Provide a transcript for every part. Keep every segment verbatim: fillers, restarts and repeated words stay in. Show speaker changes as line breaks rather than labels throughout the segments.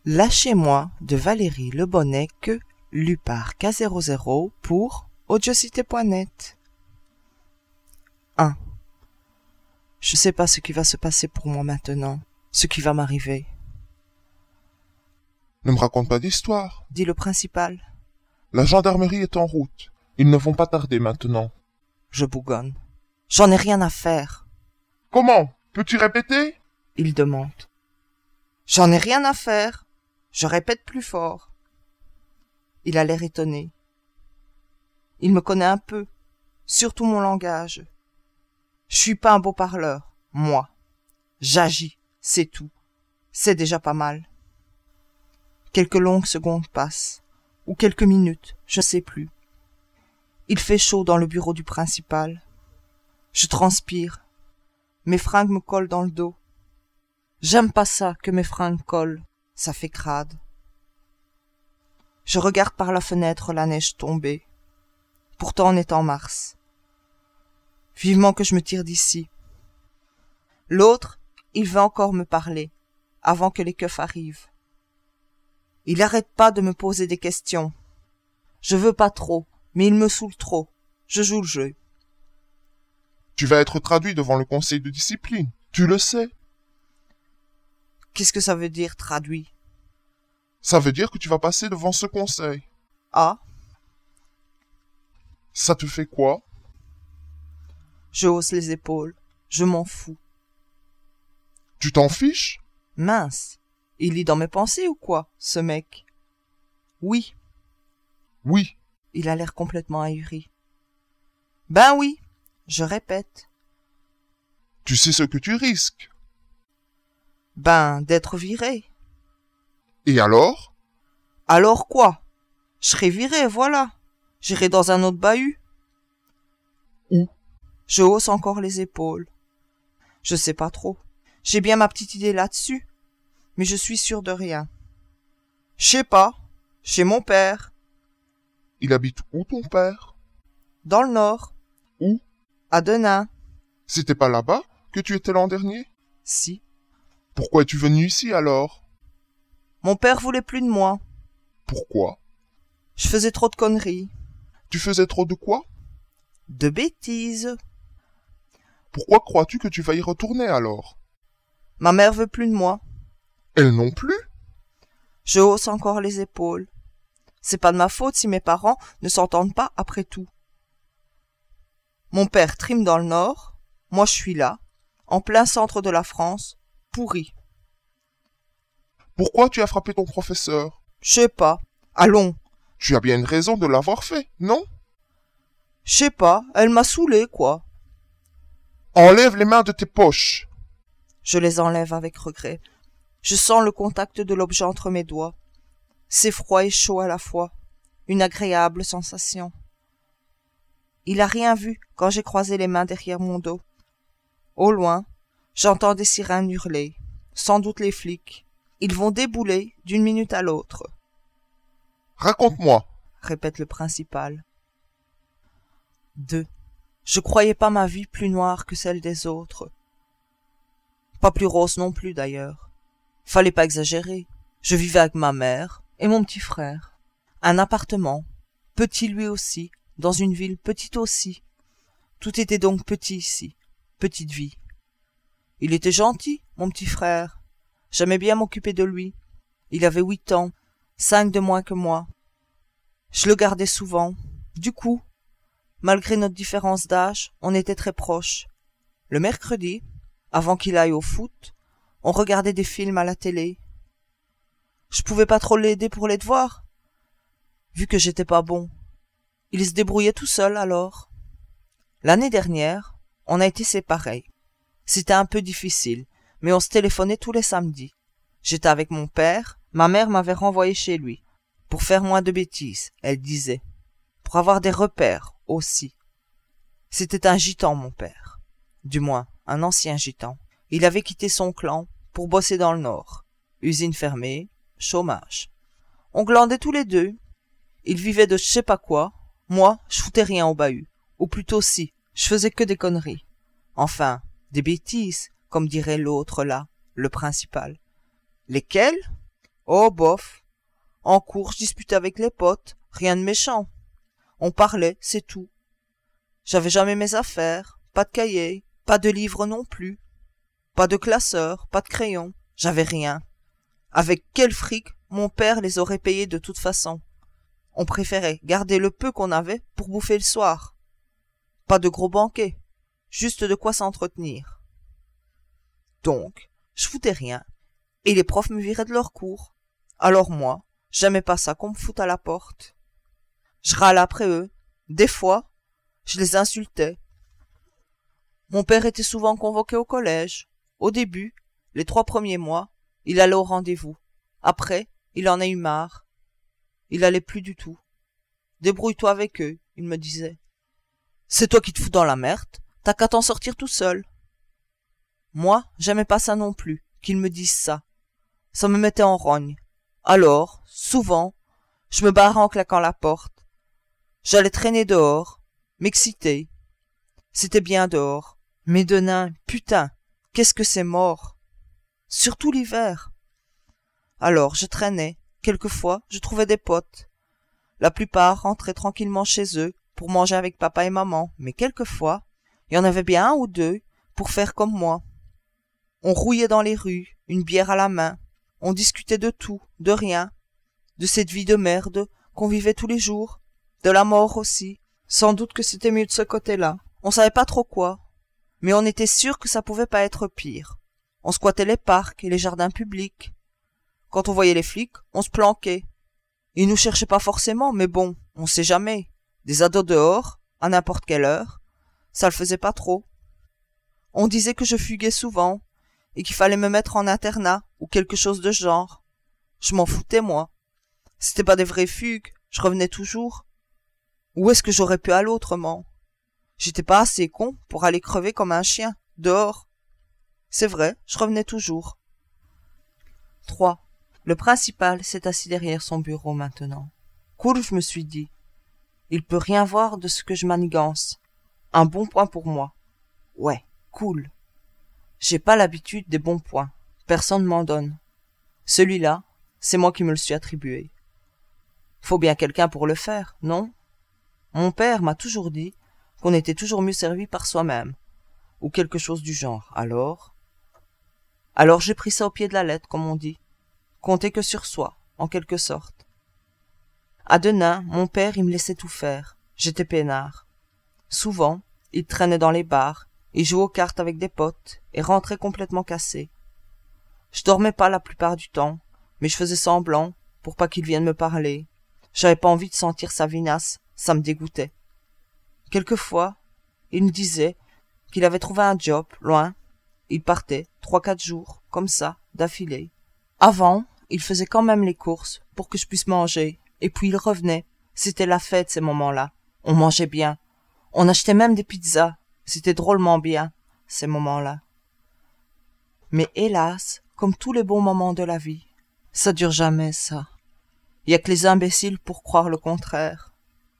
Lâchez-moi de Valérie Lebonnec, lu par K zéro zéro pour audiocité point net. un. Je sais pas ce qui va se passer pour moi maintenant, ce qui va m'arriver,
Ne me raconte pas d'histoire.
dit le principal.
La gendarmerie est en route. Ils ne vont pas tarder maintenant.
Je bougonne. J'en ai rien à faire,
Comment? Peux-tu répéter?
il demande. J'en ai rien à faire. Je répète plus fort. Il a l'air étonné. Il me connaît un peu, surtout mon langage. Je suis pas un beau parleur, moi. J'agis, c'est tout. C'est déjà pas mal. Quelques longues secondes passent, ou quelques minutes, je ne sais plus. Il fait chaud dans le bureau du principal. Je transpire. Mes fringues me collent dans le dos. J'aime pas ça que mes fringues collent, ça fait crade. Je regarde par la fenêtre la neige tomber. Pourtant on est en mars. Vivement que je me tire d'ici. L'autre, il veut encore me parler, avant que les keufs arrivent. Il arrête pas de me poser des questions. Je veux pas trop, mais il me saoule trop. Je joue le jeu.
Tu vas être traduit devant le conseil de discipline. Tu le sais.
Qu'est-ce que ça veut dire, traduit?
Ça veut dire que tu vas passer devant ce conseil.
Ah,
Ça te fait quoi?
je hausse les épaules. Je m'en fous.
Tu t'en fiches?
Mince, il lit dans mes pensées ou quoi, ce mec? Oui,
Oui.
il a l'air complètement ahuri. Ben oui, je répète.
Tu sais ce que tu risques.
Ben, d'être viré.
Et alors?
Alors quoi? Je serai viré, voilà. J'irai dans un autre bahut.
Où?
Je hausse encore les épaules. Je sais pas trop. J'ai bien ma petite idée là-dessus, mais je suis sûr de rien. Je sais pas. Chez mon père,
Il habite où ton père?
dans le nord,
Où?
à Denain.
C'était pas là-bas que tu étais l'an dernier?
Si.
Pourquoi es-tu venu ici alors?
Mon père voulait plus de moi.
Pourquoi?
Je faisais trop de conneries.
Tu faisais trop de quoi?
De bêtises.
Pourquoi crois-tu que tu vas y retourner alors?
Ma mère veut plus de moi.
Elle non plus?
Je hausse encore les épaules. C'est pas de ma faute si mes parents ne s'entendent pas après tout. Mon père trime dans le nord, moi je suis là, en plein centre de la France, pourri.
Pourquoi tu as frappé ton professeur?
Je sais pas. Allons.
Tu as bien une raison de l'avoir fait, non?
Je sais pas, elle m'a saoulé, quoi.
Enlève les mains de tes poches.
Je les enlève avec regret. Je sens le contact de l'objet entre mes doigts. C'est froid et chaud à la fois. Une agréable sensation. Il a rien vu quand j'ai croisé les mains derrière mon dos. Au loin, j'entends des sirènes hurler. Sans doute les flics. Ils vont débouler d'une minute à l'autre,
Raconte-moi.
répète le principal. deux. Je croyais pas ma vie plus noire que celle des autres. Pas plus rose non plus d'ailleurs. Fallait pas exagérer. Je vivais avec ma mère et mon petit frère. Un appartement, petit lui aussi, dans une ville petite aussi. Tout était donc petit ici, petite vie. Il était gentil, mon petit frère. J'aimais bien m'occuper de lui. Il avait huit ans, cinq de moins que moi. Je le gardais souvent. Du coup, malgré notre différence d'âge, on était très proches. Le mercredi, avant qu'il aille au foot, on regardait des films à la télé. Je pouvais pas trop l'aider pour les devoirs, vu que j'étais pas bon. Il se débrouillait tout seul alors. L'année dernière, on a été séparés. C'était un peu difficile, mais on se téléphonait tous les samedis. J'étais avec mon père, ma mère m'avait renvoyé chez lui. Pour faire moins de bêtises, elle disait. Pour avoir des repères aussi. C'était un gitan, mon père. Du moins, un ancien gitan. Il avait quitté son clan pour bosser dans le nord. Usine fermée, chômage. On glandait tous les deux. Il vivait de je sais pas quoi. Moi, je foutais rien au bahut. Ou plutôt si, je faisais que des conneries. Enfin, des bêtises, comme dirait l'autre là, le principal. Lesquelles? Oh, bof. En cours, je disputais avec les potes, rien de méchant. On parlait, c'est tout. J'avais jamais mes affaires, pas de cahier, pas de livres non plus, pas de classeur, pas de crayon, j'avais rien. Avec quel fric mon père les aurait payés de toute façon. On préférait garder le peu qu'on avait pour bouffer le soir. Pas de gros banquets, juste de quoi s'entretenir. Donc, je foutais rien, et les profs me viraient de leur cours. Alors moi, j'aimais pas ça qu'on me foute à la porte. Je râlais après eux. Des fois, je les insultais. Mon père était souvent convoqué au collège. Au début, les trois premiers mois, il allait au rendez-vous. Après, il en a eu marre. Il allait plus du tout. Débrouille-toi avec eux, il me disait. C'est toi qui te fous dans la merde, t'as qu'à t'en sortir tout seul. Moi, j'aimais pas ça non plus, qu'ils me disent ça. Ça me mettait en rogne. Alors, souvent, je me barrais en claquant la porte. J'allais traîner dehors, m'exciter. C'était bien dehors. Mais de nain, putain, qu'est-ce que c'est mort. Surtout l'hiver. Alors, je traînais. Quelquefois, je trouvais des potes. La plupart rentraient tranquillement chez eux pour manger avec papa et maman, mais quelquefois, il y en avait bien un ou deux pour faire comme moi. On rouillait dans les rues, une bière à la main. On discutait de tout, de rien, de cette vie de merde qu'on vivait tous les jours, de la mort aussi. Sans doute que c'était mieux de ce côté-là. On savait pas trop quoi, mais on était sûr que ça pouvait pas être pire. On squattait les parcs et les jardins publics. Quand on voyait les flics, on se planquait. Ils nous cherchaient pas forcément, mais bon, on sait jamais. Des ados dehors, à n'importe quelle heure, ça le faisait pas trop. On disait que je fuguais souvent, et qu'il fallait me mettre en internat, ou quelque chose de genre. Je m'en foutais, moi. C'était pas des vraies fugues, je revenais toujours. Où est-ce que j'aurais pu aller autrement? J'étais pas assez con pour aller crever comme un chien, dehors. C'est vrai, je revenais toujours. trois. Le principal s'est assis derrière son bureau maintenant. Cool, je me suis dit. Il peut rien voir de ce que je manigance. Un bon point pour moi. Ouais, cool. J'ai pas l'habitude des bons points. Personne m'en donne. Celui-là, c'est moi qui me le suis attribué. Faut bien quelqu'un pour le faire, non? Mon père m'a toujours dit qu'on était toujours mieux servi par soi-même, ou quelque chose du genre. Alors? Alors j'ai pris ça au pied de la lettre, comme on dit. Compter que sur soi, en quelque sorte. À Denain, mon père, il me laissait tout faire. J'étais peinard. Souvent, il traînait dans les bars, il jouait aux cartes avec des potes, et rentrait complètement cassé. Je dormais pas la plupart du temps, mais je faisais semblant, pour pas qu'il vienne me parler. J'avais pas envie de sentir sa vinasse, ça me dégoûtait. Quelquefois, il me disait qu'il avait trouvé un job, loin. Il partait, trois, quatre jours, comme ça, d'affilée. Avant, il faisait quand même les courses, pour que je puisse manger, et puis il revenait. C'était la fête, ces moments-là. On mangeait bien. On achetait même des pizzas. C'était drôlement bien, ces moments-là. Mais hélas, comme tous les bons moments de la vie, ça dure jamais, ça. Y a que les imbéciles pour croire le contraire.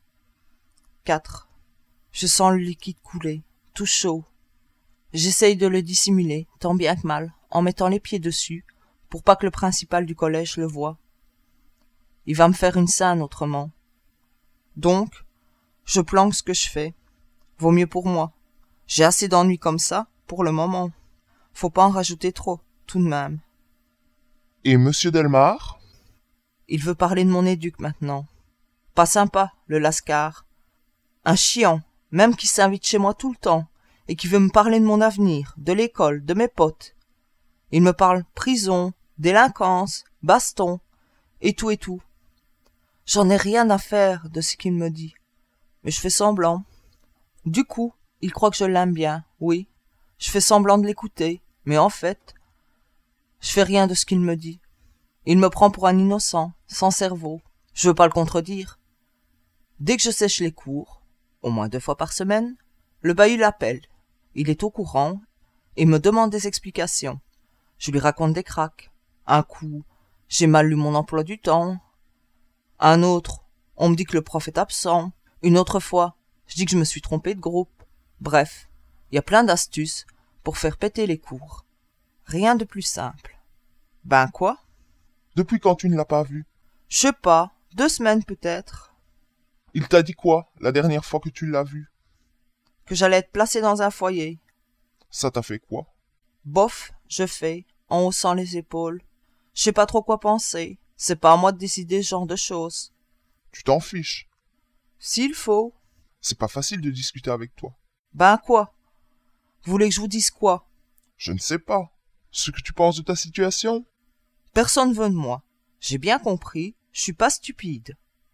quatre. Je sens le liquide couler, tout chaud. J'essaye de le dissimuler, tant bien que mal, en mettant les pieds dessus, pour pas que le principal du collège le voie. Il va me faire une scène autrement. Donc, je planque ce que je fais. Vaut mieux pour moi. J'ai assez d'ennuis comme ça, pour le moment. Faut pas en rajouter trop, tout de même.
Et Monsieur Delmar?
Il veut parler de mon éduc maintenant. Pas sympa, le lascar. Un chiant, même qui s'invite chez moi tout le temps, et qui veut me parler de mon avenir, de l'école, de mes potes. Il me parle prison, délinquance, baston, et tout et tout. J'en ai rien à faire de ce qu'il me dit, mais je fais semblant. Du coup, il croit que je l'aime bien, oui. Je fais semblant de l'écouter, mais en fait, je fais rien de ce qu'il me dit. Il me prend pour un innocent, sans cerveau. Je veux pas le contredire. Dès que je sèche les cours, au moins deux fois par semaine, le bahut l'appelle. Il est au courant et me demande des explications. Je lui raconte des cracks. Un coup, j'ai mal lu mon emploi du temps. Un autre, on me dit que le prof est absent. Une autre fois, je dis que je me suis trompé de groupe. Bref, il y a plein d'astuces pour faire péter les cours. Rien de plus simple. Ben quoi?
Depuis quand tu ne l'as pas vu?
Je sais pas, deux semaines peut-être.
Il t'a dit quoi, la dernière fois que tu l'as vu?
Que j'allais être placée dans un foyer.
Ça t'a fait quoi?
Bof, je fais, en haussant les épaules. Je sais pas trop quoi penser. C'est pas à moi de décider ce genre de choses.
Tu t'en fiches.
S'il faut.
C'est pas facile de discuter avec toi.
Ben quoi? Vous voulez que je vous dise quoi?
Je ne sais pas. Ce que tu penses de ta situation?
Personne veut de moi. J'ai bien compris, je suis pas stupide.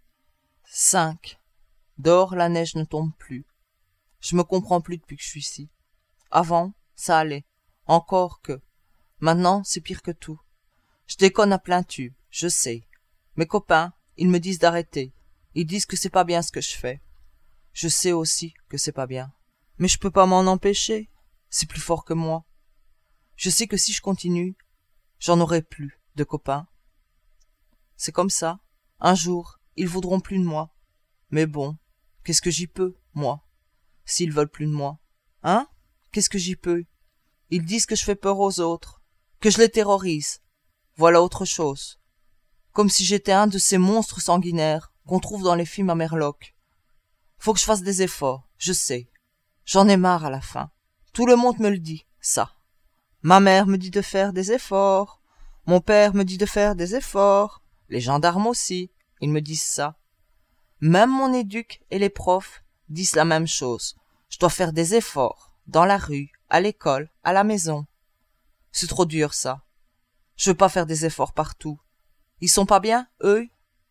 cinq. Dehors, la neige ne tombe plus. Je me comprends plus depuis que je suis ici. Avant, ça allait. Encore que. Maintenant, c'est pire que tout. Je déconne à plein tube, je sais. Mes copains, ils me disent d'arrêter. Ils disent que c'est pas bien ce que je fais. Je sais aussi que c'est pas bien. Mais je peux pas m'en empêcher. C'est plus fort que moi. Je sais que si je continue, j'en aurai plus de copains. C'est comme ça. Un jour, ils voudront plus de moi. Mais bon, qu'est-ce que j'y peux, moi? S'ils veulent plus de moi. Hein? Qu'est-ce que j'y peux? Ils disent que je fais peur aux autres, que je les terrorise. Voilà autre chose. Comme si j'étais un de ces monstres sanguinaires qu'on trouve dans les films à Merloc. Faut que je fasse des efforts, je sais. J'en ai marre à la fin. Tout le monde me le dit, ça. Ma mère me dit de faire des efforts. Mon père me dit de faire des efforts. Les gendarmes aussi, ils me disent ça. Même mon éduc et les profs disent la même chose. Je dois faire des efforts, dans la rue, à l'école, à la maison. C'est trop dur, ça. Je veux pas faire des efforts partout. Ils sont pas bien, eux?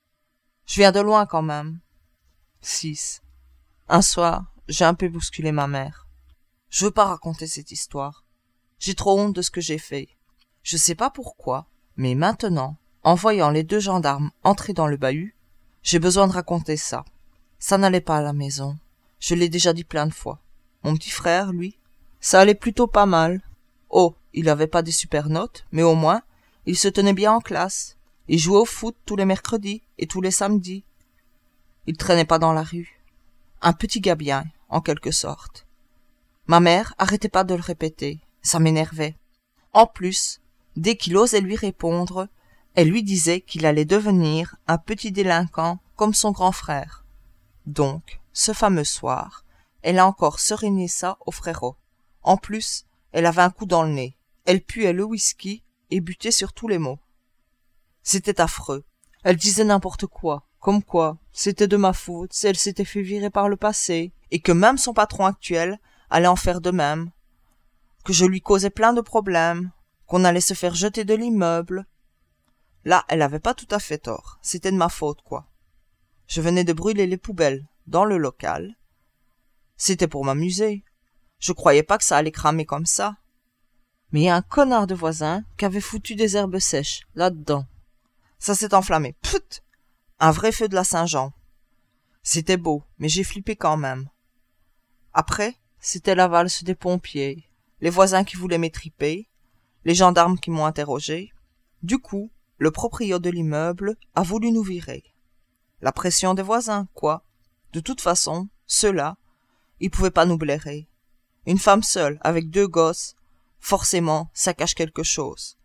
Je viens de loin quand même. six. Un soir, j'ai un peu bousculé ma mère. Je veux pas raconter cette histoire. J'ai trop honte de ce que j'ai fait. Je sais pas pourquoi, mais maintenant, en voyant les deux gendarmes entrer dans le bahut, j'ai besoin de raconter ça. Ça n'allait pas à la maison. Je l'ai déjà dit plein de fois. Mon petit frère, lui, ça allait plutôt pas mal. Oh, il avait pas des super notes, mais au moins, il se tenait bien en classe. Il jouait au foot tous les mercredis et tous les samedis. Il traînait pas dans la rue. Un petit gars bien, en quelque sorte. Ma mère arrêtait pas de le répéter. Ça m'énervait. En plus, dès qu'il osait lui répondre, elle lui disait qu'il allait devenir un petit délinquant comme son grand frère. Donc, ce fameux soir, elle a encore serainé ça au frérot. En plus, elle avait un coup dans le nez. Elle puait le whisky et butait sur tous les mots. C'était affreux. Elle disait n'importe quoi, comme quoi c'était de ma faute si elle s'était fait virer par le passé, et que même son patron actuel allait en faire de même, que je lui causais plein de problèmes, qu'on allait se faire jeter de l'immeuble. Là, elle avait pas tout à fait tort, c'était de ma faute, quoi. Je venais de brûler les poubelles dans le local. C'était pour m'amuser. Je croyais pas que ça allait cramer comme ça. Mais il y a un connard de voisin qui avait foutu des herbes sèches là-dedans. Ça s'est enflammé. Pfft! Un vrai feu de la Saint-Jean. C'était beau, mais j'ai flippé quand même. Après, c'était la valse des pompiers, les voisins qui voulaient m'étriper, les gendarmes qui m'ont interrogé. Du coup, le proprio de l'immeuble a voulu nous virer. La pression des voisins, quoi. De toute façon, ceux-là, ils pouvaient pas nous blairer. Une femme seule, avec deux gosses, forcément, ça cache quelque chose.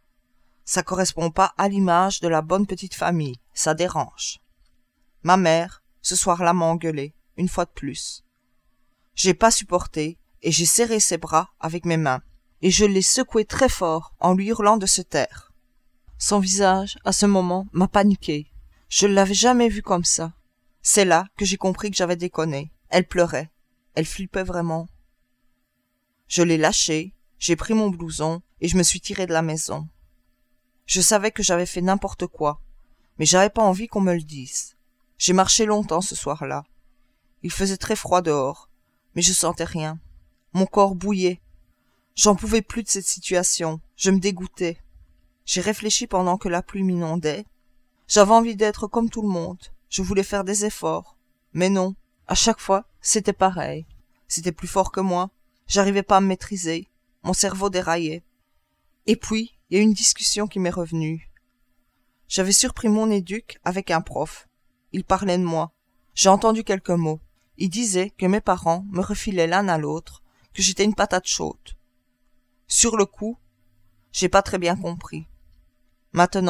Ça correspond pas à l'image de la bonne petite famille, ça dérange. Ma mère, ce soir-là, m'a engueulé, une fois de plus. J'ai pas supporté, et j'ai serré ses bras avec mes mains, et je l'ai secoué très fort en lui hurlant de se taire. Son visage, à ce moment, m'a paniqué. Je l'avais jamais vu comme ça. C'est là que j'ai compris que j'avais déconné. Elle pleurait. Elle flippait vraiment. Je l'ai lâché, j'ai pris mon blouson, et je me suis tiré de la maison. Je savais que j'avais fait n'importe quoi, mais j'avais pas envie qu'on me le dise. J'ai marché longtemps ce soir-là. Il faisait très froid dehors, mais je sentais rien. Mon corps bouillait. J'en pouvais plus de cette situation, je me dégoûtais. J'ai réfléchi pendant que la pluie m'inondait. J'avais envie d'être comme tout le monde, je voulais faire des efforts. Mais non, à chaque fois, c'était pareil. C'était plus fort que moi, j'arrivais pas à me maîtriser, mon cerveau déraillait. Et puis, il y a une discussion qui m'est revenue. J'avais surpris mon éduc avec un prof. Il parlait de moi. J'ai entendu quelques mots. Il disait que mes parents me refilaient l'un à l'autre, que j'étais une patate chaude. Sur le coup, j'ai pas très bien compris. Maintenant,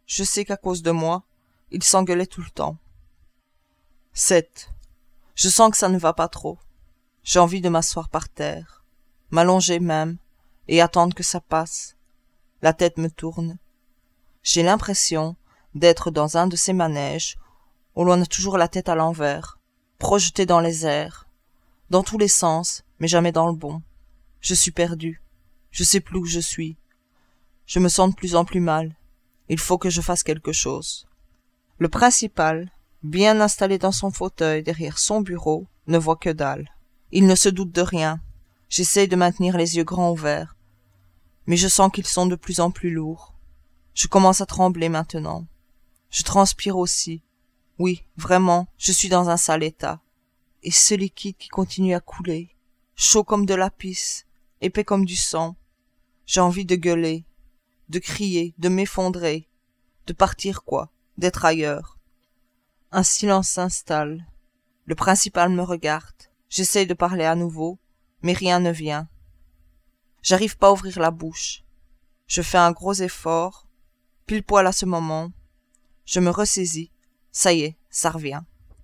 Je sais qu'à cause de moi, il s'engueulait tout le temps. sept. Je sens que ça ne va pas trop. J'ai envie de m'asseoir par terre, m'allonger même, et attendre que ça passe. La tête me tourne. J'ai l'impression d'être dans un de ces manèges où l'on a toujours la tête à l'envers, projetée dans les airs, dans tous les sens, mais jamais dans le bon. Je suis perdu. Je sais plus où je suis. Je me sens de plus en plus mal. Il faut que je fasse quelque chose. Le principal, bien installé dans son fauteuil derrière son bureau, ne voit que dalle. Il ne se doute de rien. J'essaye de maintenir les yeux grands ouverts, mais je sens qu'ils sont de plus en plus lourds. Je commence à trembler maintenant. Je transpire aussi. Oui, vraiment, je suis dans un sale état. Et ce liquide qui continue à couler, chaud comme de la pisse, épais comme du sang. J'ai envie de gueuler, de crier, de m'effondrer, de partir quoi, d'être ailleurs. Un silence s'installe. Le principal me regarde. J'essaye de parler à nouveau, mais rien ne vient. J'arrive pas à ouvrir la bouche. Je fais un gros effort. Pile poil à ce moment, je me ressaisis. Ça y est, ça revient.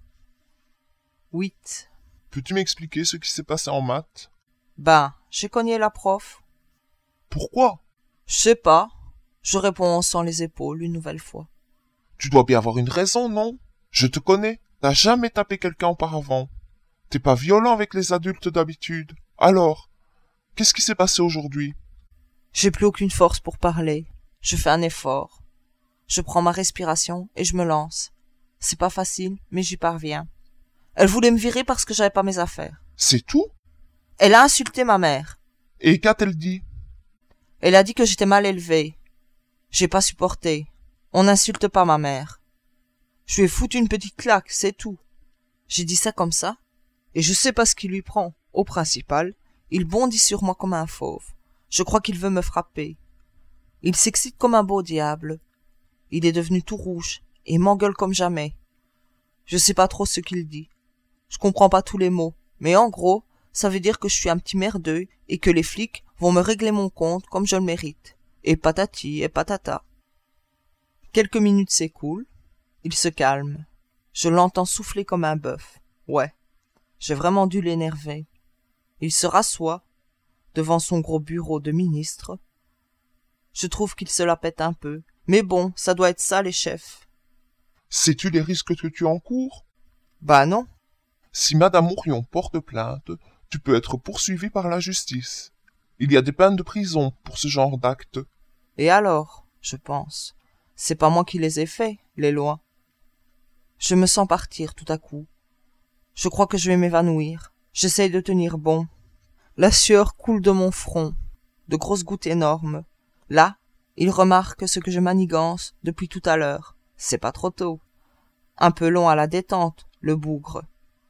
huit.
Peux-tu m'expliquer ce qui s'est passé en maths?
Ben, j'ai cogné la prof.
Pourquoi?
Je sais pas. Je réponds en haussant les épaules une nouvelle fois.
Tu dois bien avoir une raison, non? Je te connais. T'as jamais tapé quelqu'un auparavant. T'es pas violent avec les adultes d'habitude. Alors, qu'est-ce qui s'est passé aujourd'hui?
J'ai plus aucune force pour parler. Je fais un effort. Je prends ma respiration et je me lance. C'est pas facile, mais j'y parviens. Elle voulait me virer parce que j'avais pas mes affaires.
C'est tout?
Elle a insulté ma mère.
Et qu'a-t-elle dit?
Elle a dit que j'étais mal élevée. J'ai pas supporté. On n'insulte pas ma mère. Je lui ai foutu une petite claque, c'est tout. J'ai dit ça comme ça, et je sais pas ce qui lui prend. Au principal, il bondit sur moi comme un fauve. Je crois qu'il veut me frapper. Il s'excite comme un beau diable. Il est devenu tout rouge, et m'engueule comme jamais. Je sais pas trop ce qu'il dit. Je comprends pas tous les mots, mais en gros, ça veut dire que je suis un petit merdeux, et que les flics vont me régler mon compte comme je le mérite. Et patati et patata. Quelques minutes s'écoulent. Il se calme. Je l'entends souffler comme un bœuf. Ouais, j'ai vraiment dû l'énerver. Il se rassoit, devant son gros bureau de ministre. Je trouve qu'il se la pète un peu. Mais bon, ça doit être ça, les chefs.
Sais-tu les risques que tu encours?
Bah non.
Si Madame Mourion porte plainte, tu peux être poursuivi par la justice. Il y a des peines de prison pour ce genre d'actes.
Et alors, je pense, c'est pas moi qui les ai faits, les lois. Je me sens partir tout à coup. Je crois que je vais m'évanouir. J'essaye de tenir bon. La sueur coule de mon front, de grosses gouttes énormes. Là, il remarque ce que je manigance depuis tout à l'heure. C'est pas trop tôt. Un peu long à la détente, le bougre.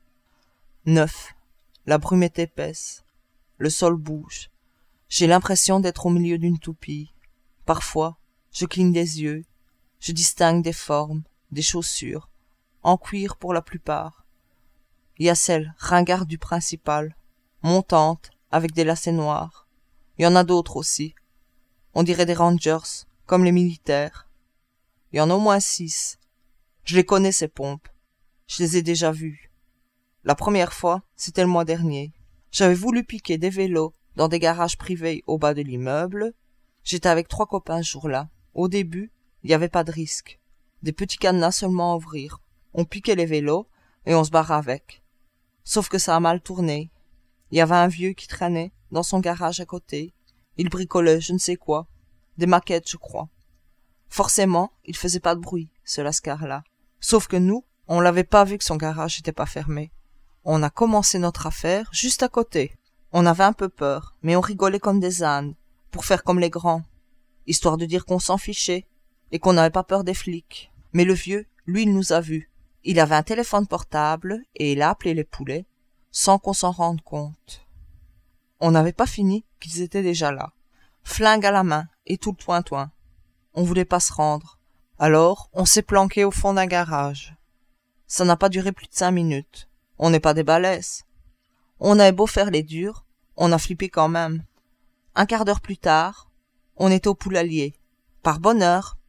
neuf. La brume est épaisse. Le sol bouge. J'ai l'impression d'être au milieu d'une toupie. Parfois, je cligne des yeux. Je distingue des formes, des chaussures, en cuir pour la plupart. Il y a celle, ringarde du principal, montante, avec des lacets noirs. Il y en a d'autres aussi. On dirait des rangers, comme les militaires. Il y en a au moins six. Je les connais, ces pompes. Je les ai déjà vus. La première fois, c'était le mois dernier. J'avais voulu piquer des vélos dans des garages privés au bas de l'immeuble. J'étais avec trois copains ce jour-là. Au début, il n'y avait pas de risque. Des petits cadenas seulement à ouvrir. On piquait les vélos et on se barrait avec. Sauf que ça a mal tourné. Il y avait un vieux qui traînait dans son garage à côté. Il bricolait je ne sais quoi. Des maquettes, je crois. Forcément, il faisait pas de bruit, ce lascar-là. Sauf que nous, on l'avait pas vu que son garage n'était pas fermé. On a commencé notre affaire juste à côté. On avait un peu peur, mais on rigolait comme des ânes, pour faire comme les grands, histoire de dire qu'on s'en fichait, et qu'on n'avait pas peur des flics. Mais le vieux, lui, il nous a vus. Il avait un téléphone portable, et il a appelé les poulets, sans qu'on s'en rende compte. On n'avait pas fini qu'ils étaient déjà là, flingue à la main, et tout le toin-toin. On voulait pas se rendre. Alors, on s'est planqué au fond d'un garage. Ça n'a pas duré plus de cinq minutes. On n'est pas des balèzes. On avait beau faire les durs, on a flippé quand même. Un quart d'heure plus tard, on était au poulailler. Par bonheur,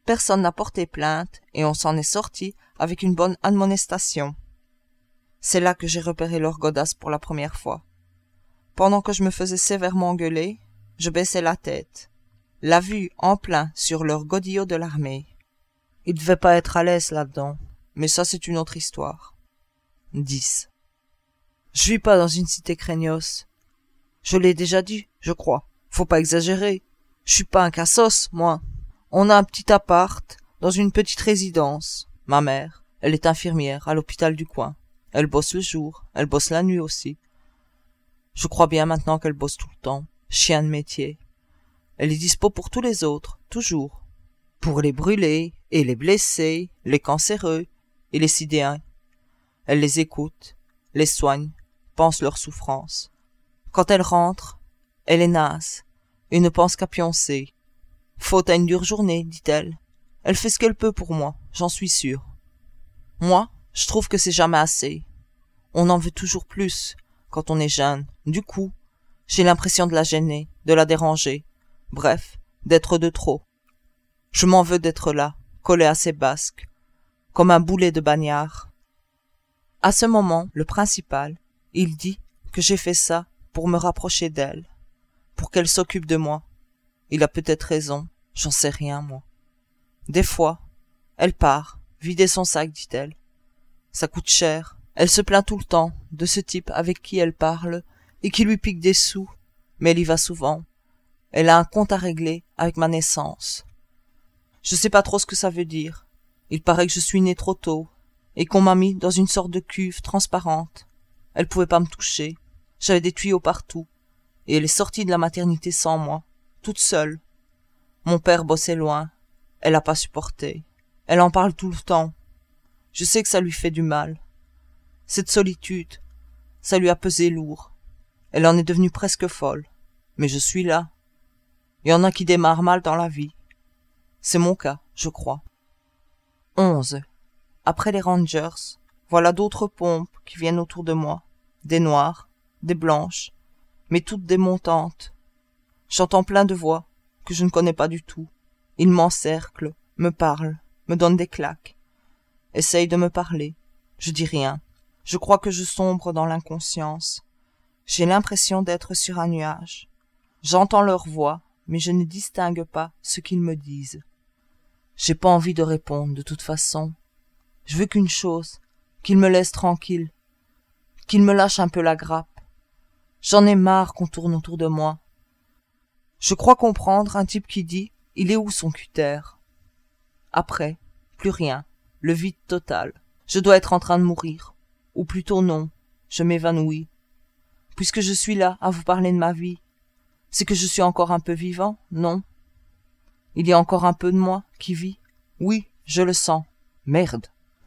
Personne n'a porté plainte et on s'en est sorti avec une bonne admonestation. C'est là que j'ai repéré leur godasse pour la première fois. Pendant que je me faisais sévèrement engueuler, je baissais la tête, la vue en plein sur leur godillot de l'armée. Ils devaient pas être à l'aise là-dedans, mais ça c'est une autre histoire. dix. Je vis pas dans une cité craignos. Je l'ai déjà dit, je crois. Faut pas exagérer. Je suis pas un cassos, moi. On a un petit appart dans une petite résidence. Ma mère, elle est infirmière à l'hôpital du coin. Elle bosse le jour, elle bosse la nuit aussi. Je crois bien maintenant qu'elle bosse tout le temps. Chien de métier. Elle est dispo pour tous les autres, toujours. Pour les brûlés, et les blessés, les cancéreux, et les sidéens. Elle les écoute, les soigne, pense leurs souffrances. Quand elle rentre, elle est naze, et ne pense qu'à pioncer. Faute à une dure journée, dit-elle. Elle fait ce qu'elle peut pour moi, j'en suis sûre. Moi, je trouve que c'est jamais assez. On en veut toujours plus, quand on est jeune. Du coup, j'ai l'impression de la gêner, de la déranger. Bref, d'être de trop. Je m'en veux d'être là, collé à ses basques, comme un boulet de bagnard. À ce moment, le principal, il dit que j'ai fait ça pour me rapprocher d'elle, pour qu'elle s'occupe de moi. Il a peut-être raison, j'en sais rien, moi. Des fois, elle part, vider son sac, dit-elle. Ça coûte cher. Elle se plaint tout le temps de ce type avec qui elle parle et qui lui pique des sous, mais elle y va souvent. Elle a un compte à régler avec ma naissance. Je sais pas trop ce que ça veut dire. Il paraît que je suis née trop tôt et qu'on m'a mis dans une sorte de cuve transparente. Elle pouvait pas me toucher. J'avais des tuyaux partout et elle est sortie de la maternité sans moi, toute seule. Mon père bossait loin. Elle a pas supporté. Elle en parle tout le temps. Je sais que ça lui fait du mal. Cette solitude, ça lui a pesé lourd. Elle en est devenue presque folle. Mais je suis là. Il y en a qui démarrent mal dans la vie. C'est mon cas, je crois. onze. Après les Rangers, voilà d'autres pompes qui viennent autour de moi. Des noires, des blanches, mais toutes démontantes. J'entends plein de voix que je ne connais pas du tout. Ils m'encerclent, me parlent, me donnent des claques. Essayent de me parler. Je dis rien. Je crois que je sombre dans l'inconscience. J'ai l'impression d'être sur un nuage. J'entends leur voix, mais je ne distingue pas ce qu'ils me disent. J'ai pas envie de répondre de toute façon. Je veux qu'une chose, qu'ils me laissent tranquille, qu'ils me lâchent un peu la grappe. J'en ai marre qu'on tourne autour de moi. Je crois comprendre un type qui dit « Il est où son cutter ?» Après, plus rien, le vide total. Je dois être en train de mourir. Ou plutôt non, je m'évanouis. Puisque je suis là à vous parler de ma vie, c'est que je suis encore un peu vivant, non? Il y a encore un peu de moi qui vit. Oui, je le sens. Merde.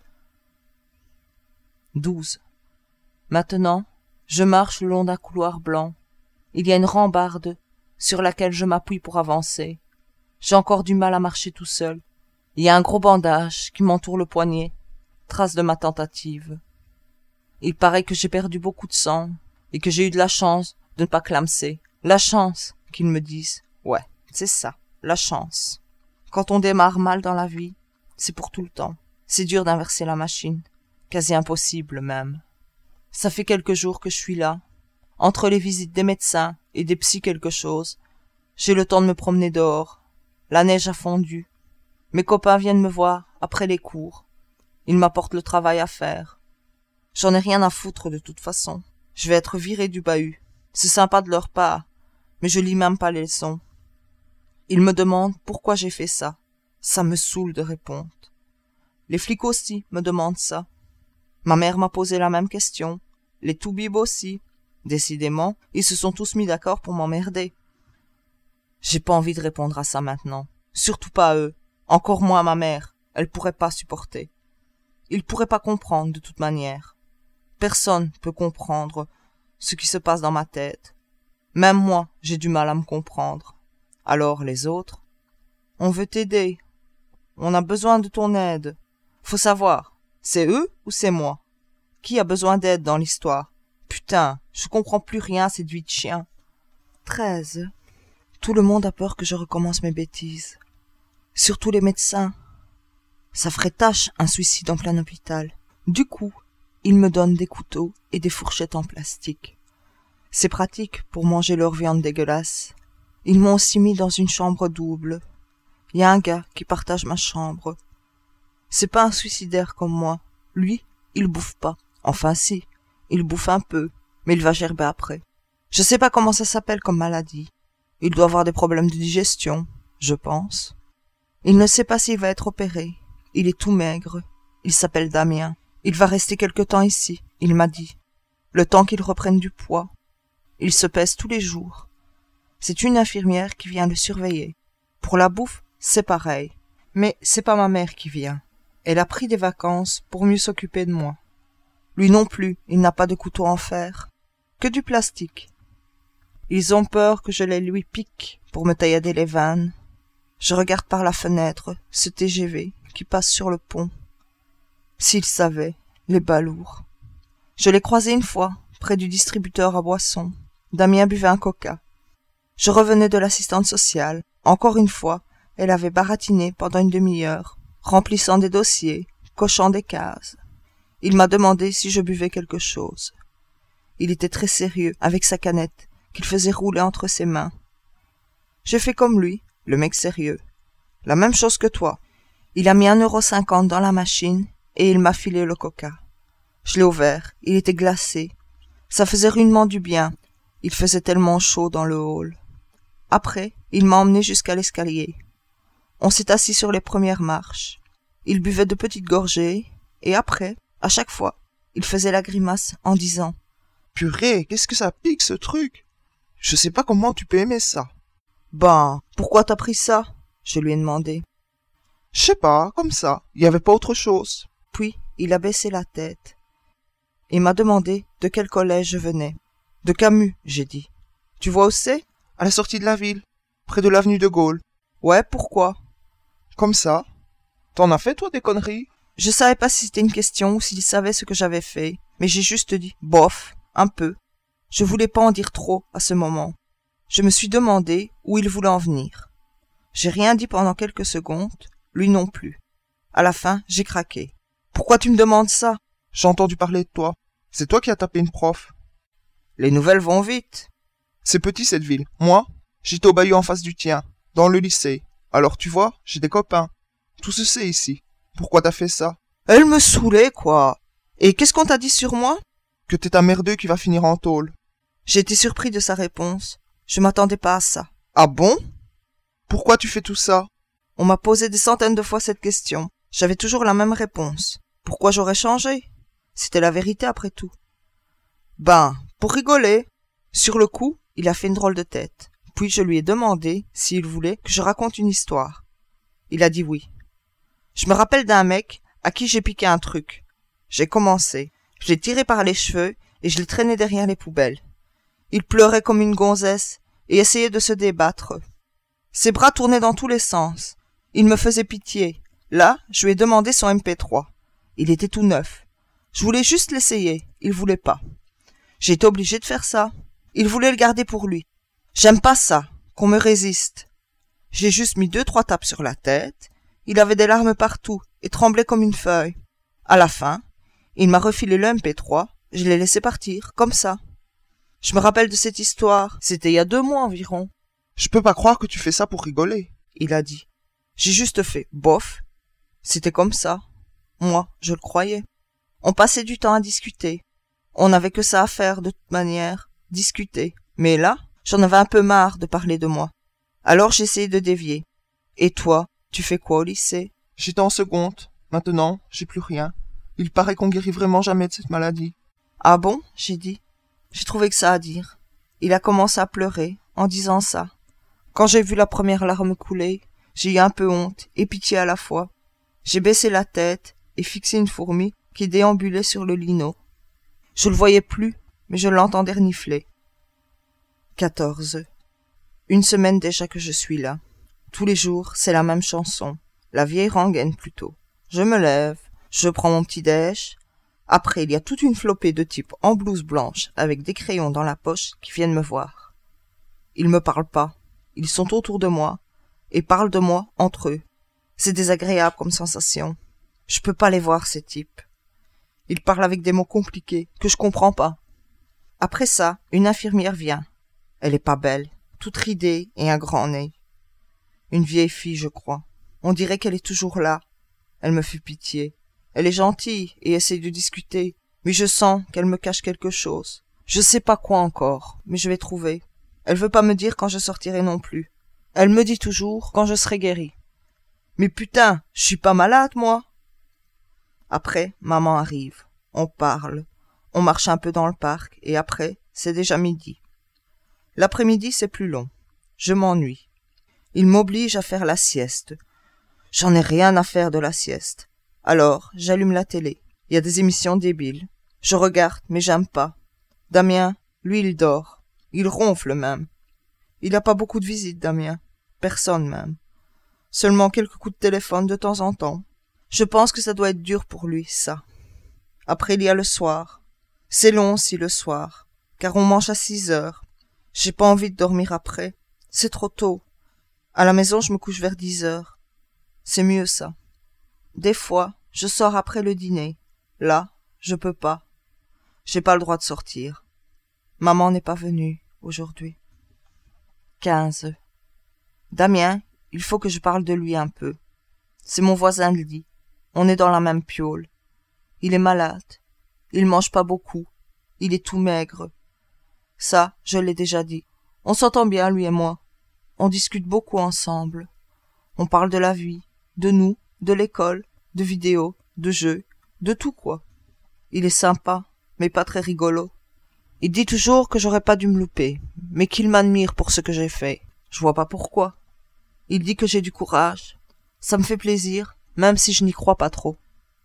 douze. Maintenant, je marche le long d'un couloir blanc. Il y a une rambarde sur laquelle je m'appuie pour avancer. J'ai encore du mal à marcher tout seul. Il y a un gros bandage qui m'entoure le poignet, trace de ma tentative. Il paraît que j'ai perdu beaucoup de sang et que j'ai eu de la chance de ne pas clamser. La chance, qu'ils me disent. Ouais, c'est ça, la chance. Quand on démarre mal dans la vie, c'est pour tout le temps. C'est dur d'inverser la machine, quasi impossible même. Ça fait quelques jours que je suis là. Entre les visites des médecins et des psys quelque chose, j'ai le temps de me promener dehors. La neige a fondu. Mes copains viennent me voir après les cours. Ils m'apportent le travail à faire. J'en ai rien à foutre de toute façon. Je vais être viré du bahut. C'est sympa de leur part, mais je lis même pas les leçons. Ils me demandent pourquoi j'ai fait ça. Ça me saoule de répondre. Les flics aussi me demandent ça. Ma mère m'a posé la même question. Les toubibs aussi. Décidément, ils se sont tous mis d'accord pour m'emmerder. J'ai pas envie de répondre à ça maintenant. Surtout pas à eux. Encore moins à ma mère. Elle pourrait pas supporter. Ils pourraient pas comprendre de toute manière. Personne peut comprendre ce qui se passe dans ma tête. Même moi, j'ai du mal à me comprendre. Alors les autres, on veut t'aider. On a besoin de ton aide. Faut savoir, c'est eux ou c'est moi? Qui a besoin d'aide dans l'histoire? Putain, je comprends plus rien à cette vie de chien. treize. Tout le monde a peur que je recommence mes bêtises. Surtout les médecins. Ça ferait tâche un suicide en plein hôpital. Du coup, ils me donnent des couteaux et des fourchettes en plastique. C'est pratique pour manger leur viande dégueulasse. Ils m'ont aussi mis dans une chambre double. Il y a un gars qui partage ma chambre. C'est pas un suicidaire comme moi. Lui, il bouffe pas. Enfin si, il bouffe un peu, mais il va gerber après. Je sais pas comment ça s'appelle comme maladie. Il doit avoir des problèmes de digestion, je pense. Il ne sait pas s'il va être opéré. Il est tout maigre. Il s'appelle Damien. Il va rester quelque temps ici, il m'a dit. Le temps qu'il reprenne du poids. Il se pèse tous les jours. C'est une infirmière qui vient le surveiller. Pour la bouffe, c'est pareil. Mais c'est pas ma mère qui vient. Elle a pris des vacances pour mieux s'occuper de moi. Lui non plus, il n'a pas de couteau en fer. Que du plastique. Ils ont peur que je les lui pique pour me taillader les vannes. Je regarde par la fenêtre ce T G V qui passe sur le pont. S'ils savaient, les balourds. Je l'ai croisé une fois, près du distributeur à boissons. Damien buvait un coca. Je revenais de l'assistante sociale. Encore une fois, elle avait baratiné pendant une demi-heure, remplissant des dossiers, cochant des cases. Il m'a demandé si je buvais quelque chose. Il était très sérieux, avec sa canette, qu'il faisait rouler entre ses mains. J'ai fait comme lui, le mec sérieux. La même chose que toi. Il a mis un euro cinquante dans la machine, et il m'a filé le coca. Je l'ai ouvert, il était glacé. Ça faisait rudement du bien. Il faisait tellement chaud dans le hall. Après, il m'a emmené jusqu'à l'escalier. On s'est assis sur les premières marches. Il buvait de petites gorgées, et après, à chaque fois, il faisait la grimace en disant «
Purée, qu'est-ce que ça pique ce truc? Je sais pas comment tu peux aimer ça. »«
Ben, pourquoi t'as pris ça ?» je lui ai demandé.
« Je sais pas, comme ça, il y avait pas autre chose. »
Puis, il a baissé la tête. Il m'a demandé de quel collège je venais. « De Camus, j'ai dit. »« Tu vois où c'est ?»«
À la sortie de la ville, près de l'avenue de Gaulle. »«
Ouais, pourquoi ?»«
Comme ça. T'en as fait, toi, des conneries ?»
Je savais pas si c'était une question ou s'il savait ce que j'avais fait, mais j'ai juste dit « bof », un peu. Je voulais pas en dire trop à ce moment. Je me suis demandé où il voulait en venir. J'ai rien dit pendant quelques secondes, lui non plus. À la fin, j'ai craqué. « Pourquoi tu me demandes ça ?»«
J'ai entendu parler de toi. C'est toi qui as tapé une prof. »«
Les nouvelles vont vite. »«
C'est petit cette ville. Moi, j'étais au Bayou en face du tien, dans le lycée. Alors tu vois, j'ai des copains. Tout se sait ici. Pourquoi t'as fait ça ?»«
Elle me saoulait, quoi. Et qu'est-ce qu'on t'a dit sur moi ?»«
Que t'es un merdeux qui va finir en tôle. »
J'ai été surpris de sa réponse. Je m'attendais pas à ça.
« Ah bon ? Pourquoi tu fais tout ça ?»
On m'a posé des centaines de fois cette question. J'avais toujours la même réponse. Pourquoi j'aurais changé ? C'était la vérité après tout. Ben, pour rigoler. Sur le coup, il a fait une drôle de tête. Puis je lui ai demandé s'il voulait que je raconte une histoire. Il a dit oui. Je me rappelle d'un mec à qui j'ai piqué un truc. J'ai commencé. Je l'ai tiré par les cheveux et je l'ai traîné derrière les poubelles. Il pleurait comme une gonzesse et essayait de se débattre. Ses bras tournaient dans tous les sens. Il me faisait pitié. Là, je lui ai demandé son M P trois. Il était tout neuf. Je voulais juste l'essayer. Il voulait pas. J'ai été obligé de faire ça. Il voulait le garder pour lui. J'aime pas ça, qu'on me résiste. J'ai juste mis deux, trois tapes sur la tête. Il avait des larmes partout et tremblait comme une feuille. À la fin, il m'a refilé le M P trois. Je l'ai laissé partir, comme ça. Je me rappelle de cette histoire. C'était il y a deux mois environ.
Je peux pas croire que tu fais ça pour rigoler.
Il a dit. J'ai juste fait bof. C'était comme ça. Moi, je le croyais. On passait du temps à discuter. On n'avait que ça à faire de toute manière, discuter. Mais là, j'en avais un peu marre de parler de moi. Alors j'essayais de dévier. Et toi, tu fais quoi au lycée ?
J'étais en seconde. Maintenant, j'ai plus rien. Il paraît qu'on guérit vraiment jamais de cette maladie.
Ah bon ? J'ai dit. J'ai trouvé que ça à dire. Il a commencé à pleurer en disant ça. Quand j'ai vu la première larme couler, j'ai eu un peu honte et pitié à la fois. J'ai baissé la tête et fixé une fourmi qui déambulait sur le lino. Je le voyais plus, mais je l'entendais renifler. quatorze. Une semaine déjà que je suis là. Tous les jours, c'est la même chanson. La vieille rengaine plutôt. Je me lève, je prends mon petit déj. Après, il y a toute une flopée de types en blouse blanche avec des crayons dans la poche qui viennent me voir. Ils me parlent pas. Ils sont autour de moi et parlent de moi entre eux. C'est désagréable comme sensation. Je peux pas les voir, ces types. Ils parlent avec des mots compliqués, que je comprends pas. Après ça, une infirmière vient. Elle est pas belle, toute ridée et un grand nez. Une vieille fille, je crois. On dirait qu'elle est toujours là. Elle me fait pitié. Elle est gentille et essaye de discuter, mais je sens qu'elle me cache quelque chose. Je sais pas quoi encore, mais je vais trouver. Elle veut pas me dire quand je sortirai non plus. Elle me dit toujours quand je serai guérie. Mais putain, je suis pas malade, moi. Après, maman arrive. On parle. On marche un peu dans le parc, et après, c'est déjà midi. L'après-midi, c'est plus long. Je m'ennuie. Il m'oblige à faire la sieste. J'en ai rien à faire de la sieste. Alors, j'allume la télé. Il y a des émissions débiles. Je regarde, mais j'aime pas. Damien, lui, il dort. Il ronfle même. Il a pas beaucoup de visites, Damien. Personne même. Seulement quelques coups de téléphone de temps en temps. Je pense que ça doit être dur pour lui, ça. Après, il y a le soir. C'est long aussi le soir, car on mange à six heures. J'ai pas envie de dormir après. C'est trop tôt. À la maison, je me couche vers dix heures. C'est mieux, ça. Des fois, je sors après le dîner. Là, je peux pas. J'ai pas le droit de sortir. Maman n'est pas venue, aujourd'hui. quinze. Damien, il faut que je parle de lui un peu. C'est mon voisin de lit. On est dans la même piole. Il est malade. Il mange pas beaucoup. Il est tout maigre. Ça, je l'ai déjà dit. On s'entend bien, lui et moi. On discute beaucoup ensemble. On parle de la vie, de nous, de l'école, de vidéos, de jeux, de tout quoi. Il est sympa, mais pas très rigolo. Il dit toujours que j'aurais pas dû me louper, mais qu'il m'admire pour ce que j'ai fait. Je vois pas pourquoi. Il dit que j'ai du courage. Ça me fait plaisir, même si je n'y crois pas trop.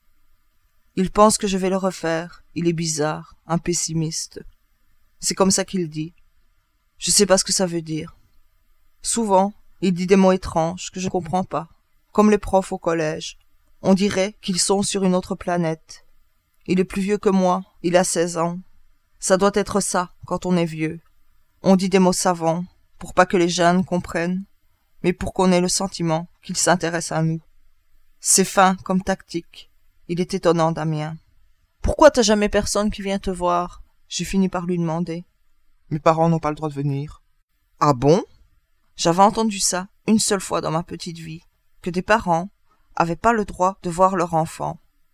Il pense que je vais le refaire. Il est bizarre, un pessimiste. C'est comme ça qu'il dit. Je sais pas ce que ça veut dire. Souvent, il dit des mots étranges que je ne comprends pas, comme les profs au collège. On dirait qu'ils sont sur une autre planète. Il est plus vieux que moi, il a seize ans. Ça doit être ça, quand on est vieux. On dit des mots savants, pour pas que les jeunes comprennent, mais pour qu'on ait le sentiment qu'ils s'intéressent à nous. C'est fin comme tactique. Il est étonnant, Damien. Pourquoi t'as jamais personne qui vient te voir? J'ai fini par lui demander.
Mes parents n'ont pas le droit de venir.
Ah bon? J'avais entendu ça une seule fois dans ma petite vie, que des parents avaient pas le droit de voir leur enfant.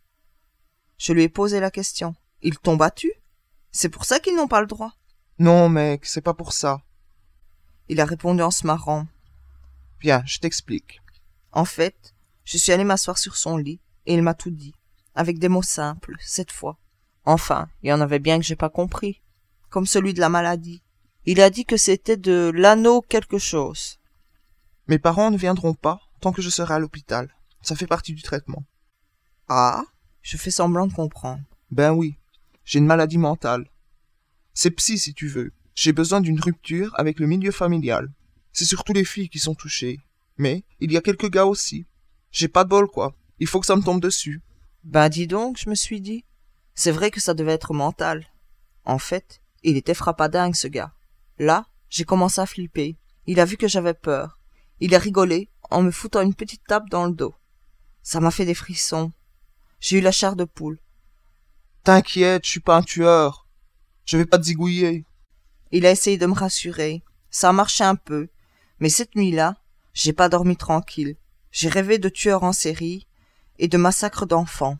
Je lui ai posé la question. Ils t'ont battu? C'est pour ça qu'ils n'ont pas le droit?
Non, mec, c'est pas pour ça.
Il a répondu en se marrant.
Viens, je t'explique.
En fait, je suis allé m'asseoir sur son lit, et il m'a tout dit, avec des mots simples, cette fois. Enfin, il y en avait bien que j'ai pas compris, comme celui de la maladie. Il a dit que c'était de l'anneau quelque chose.
Mes parents ne viendront pas tant que je serai à l'hôpital. Ça fait partie du traitement.
Ah? Je fais semblant de comprendre.
Ben oui, j'ai une maladie mentale. C'est psy si tu veux. J'ai besoin d'une rupture avec le milieu familial. C'est surtout les filles qui sont touchées. Mais il y a quelques gars aussi. J'ai pas de bol quoi. Il faut que ça me tombe dessus.
Ben dis donc, je me suis dit. C'est vrai que ça devait être mental. En fait, il était frappadingue ce gars. Là, j'ai commencé à flipper. Il a vu que j'avais peur. Il a rigolé en me foutant une petite tape dans le dos. Ça m'a fait des frissons. J'ai eu la chair de poule.
T'inquiète, je suis pas un tueur. Je vais pas te zigouiller.
Il a essayé de me rassurer. Ça a marché un peu. Mais cette nuit-là, j'ai pas dormi tranquille. J'ai rêvé de tueurs en série et de massacres d'enfants.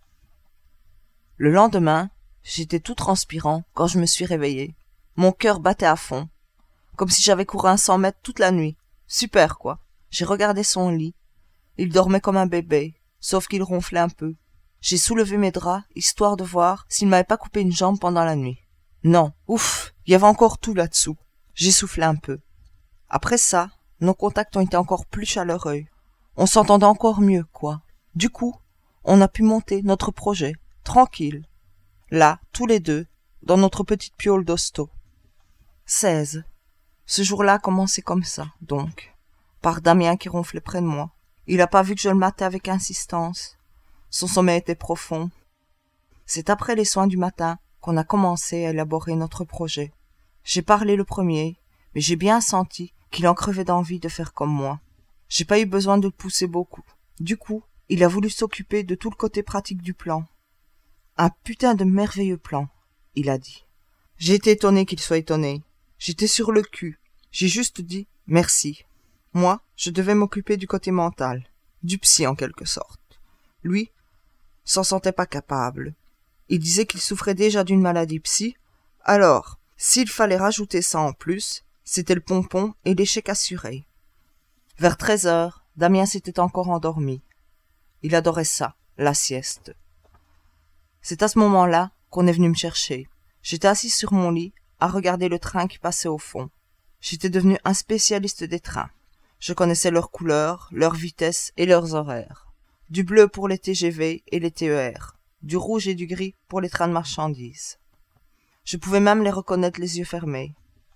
Le lendemain, j'étais tout transpirant quand je me suis réveillé. Mon cœur battait à fond, comme si j'avais couru un cent mètres toute la nuit. Super, quoi. J'ai regardé son lit. Il dormait comme un bébé, sauf qu'il ronflait un peu. J'ai soulevé mes draps, histoire de voir s'il m'avait pas coupé une jambe pendant la nuit. Non, ouf, il y avait encore tout là-dessous. J'ai soufflé un peu. Après ça, nos contacts ont été encore plus chaleureux. On s'entendait encore mieux, quoi. Du coup, on a pu monter notre projet, tranquille. Là, tous les deux, dans notre petite piole d'hosto. seize. Ce jour-là a commencé comme ça, donc, par Damien qui ronflait près de moi. Il a pas vu que je le matais avec insistance. Son sommeil était profond. C'est après les soins du matin qu'on a commencé à élaborer notre projet. J'ai parlé le premier, mais j'ai bien senti qu'il en crevait d'envie de faire comme moi. J'ai pas eu besoin de le pousser beaucoup. Du coup, il a voulu s'occuper de tout le côté pratique du plan. Un putain de merveilleux plan, il a dit. J'ai été étonné qu'il soit étonné. J'étais sur le cul. J'ai juste dit merci. Moi, je devais m'occuper du côté mental, du psy en quelque sorte. Lui, s'en sentait pas capable. Il disait qu'il souffrait déjà d'une maladie psy, alors, s'il fallait rajouter ça en plus, c'était le pompon et l'échec assuré. Vers treize heures, Damien s'était encore endormi. Il adorait ça, la sieste. C'est à ce moment-là qu'on est venu me chercher. J'étais assis sur mon lit, à regarder le train qui passait au fond. J'étais devenu un spécialiste des trains. Je connaissais leurs couleurs, leurs vitesses et leurs horaires. Du bleu pour les T G V et les T E R, du rouge et du gris pour les trains de marchandises. Je pouvais même les reconnaître les yeux fermés.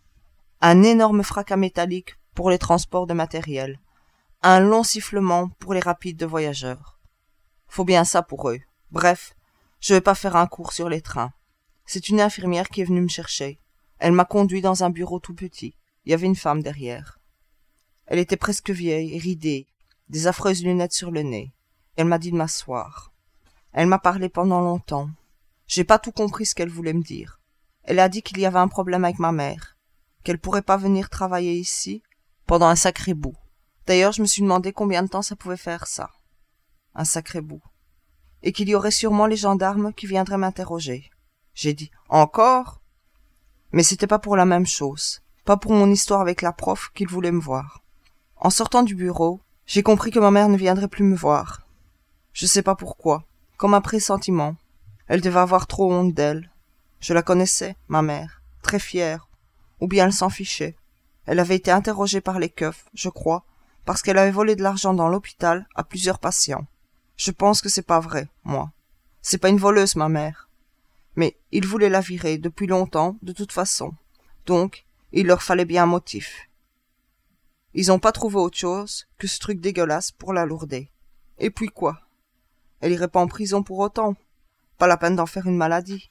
Un énorme fracas métallique pour les transports de matériel. Un long sifflement pour les rapides de voyageurs. Faut bien ça pour eux. Bref, je vais pas faire un cours sur les trains. C'est une infirmière qui est venue me chercher. Elle m'a conduit dans un bureau tout petit. Il y avait une femme derrière. Elle était presque vieille, ridée, des affreuses lunettes sur le nez. Elle m'a dit de m'asseoir. Elle m'a parlé pendant longtemps. J'ai pas tout compris ce qu'elle voulait me dire. Elle a dit qu'il y avait un problème avec ma mère, qu'elle pourrait pas venir travailler ici pendant un sacré bout. D'ailleurs, je me suis demandé combien de temps ça pouvait faire ça. Un sacré bout. Et qu'il y aurait sûrement les gendarmes qui viendraient m'interroger. J'ai dit « Encore ?» Mais c'était pas pour la même chose, pas pour mon histoire avec la prof qu'il voulait me voir. En sortant du bureau, j'ai compris que ma mère ne viendrait plus me voir. Je sais pas pourquoi, comme un pressentiment. Elle devait avoir trop honte d'elle. Je la connaissais, ma mère, très fière, ou bien elle s'en fichait. Elle avait été interrogée par les keufs, je crois, parce qu'elle avait volé de l'argent dans l'hôpital à plusieurs patients. Je pense que c'est pas vrai, moi. C'est pas une voleuse, ma mère. Mais ils voulaient la virer depuis longtemps, de toute façon. Donc, il leur fallait bien un motif. Ils ont pas trouvé autre chose que ce truc dégueulasse pour la lourder. Et puis quoi? Elle irait pas en prison pour autant. Pas la peine d'en faire une maladie.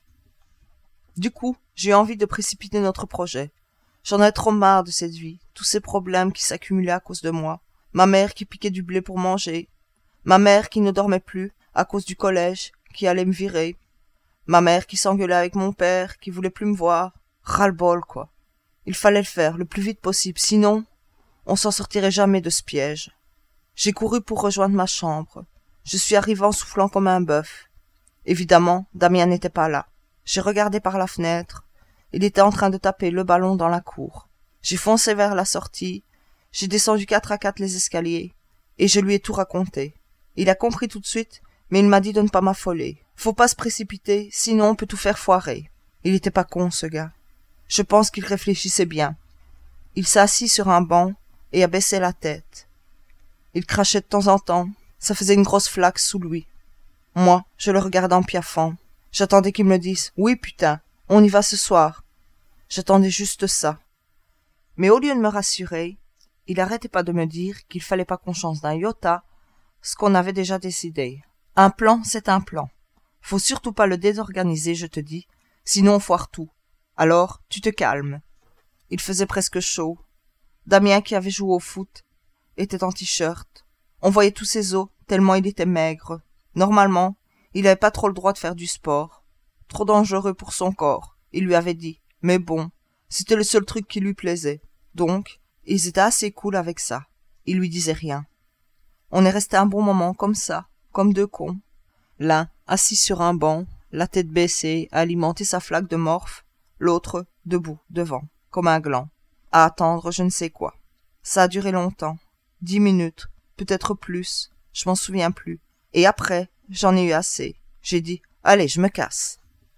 Du coup, j'ai eu envie de précipiter notre projet. J'en ai trop marre de cette vie, tous ces problèmes qui s'accumulaient à cause de moi. Ma mère qui piquait du blé pour manger. Ma mère qui ne dormait plus à cause du collège, qui allait me virer. Ma mère qui s'engueulait avec mon père, qui voulait plus me voir. Ras-le-bol, quoi. Il fallait le faire le plus vite possible, sinon, on s'en sortirait jamais de ce piège. J'ai couru pour rejoindre ma chambre. Je suis arrivé en soufflant comme un bœuf. Évidemment, Damien n'était pas là. J'ai regardé par la fenêtre. Il était en train de taper le ballon dans la cour. J'ai foncé vers la sortie. J'ai descendu quatre à quatre les escaliers. Et je lui ai tout raconté. Il a compris tout de suite, mais il m'a dit de ne pas m'affoler. Faut pas se précipiter, sinon on peut tout faire foirer. Il était pas con, ce gars. Je pense qu'il réfléchissait bien. Il s'est assis sur un banc et a baissé la tête. Il crachait de temps en temps. Ça faisait une grosse flaque sous lui. Moi, je le regardais en piaffant. J'attendais qu'il me dise « Oui, putain, on y va ce soir ». J'attendais juste ça. Mais au lieu de me rassurer, il arrêtait pas de me dire qu'il fallait pas qu'on change d'un iota ce qu'on avait déjà décidé. Un plan, c'est un plan. Faut surtout pas le désorganiser, je te dis, sinon on foire tout. Alors, tu te calmes. Il faisait presque chaud. Damien, qui avait joué au foot, était en t-shirt. On voyait tous ses os, tellement il était maigre. Normalement, il n'avait pas trop le droit de faire du sport. Trop dangereux pour son corps, il lui avait dit. Mais bon, c'était le seul truc qui lui plaisait. Donc, ils étaient assez cool avec ça. Il lui disait rien. On est resté un bon moment comme ça, comme deux cons. L'un, assis sur un banc, la tête baissée, à alimenter sa flaque de morphe. L'autre, debout, devant, comme un gland, à attendre je ne sais quoi. Ça a duré longtemps. Dix minutes, peut-être plus, je m'en souviens plus. Et après, j'en ai eu assez. J'ai dit, allez, je me casse.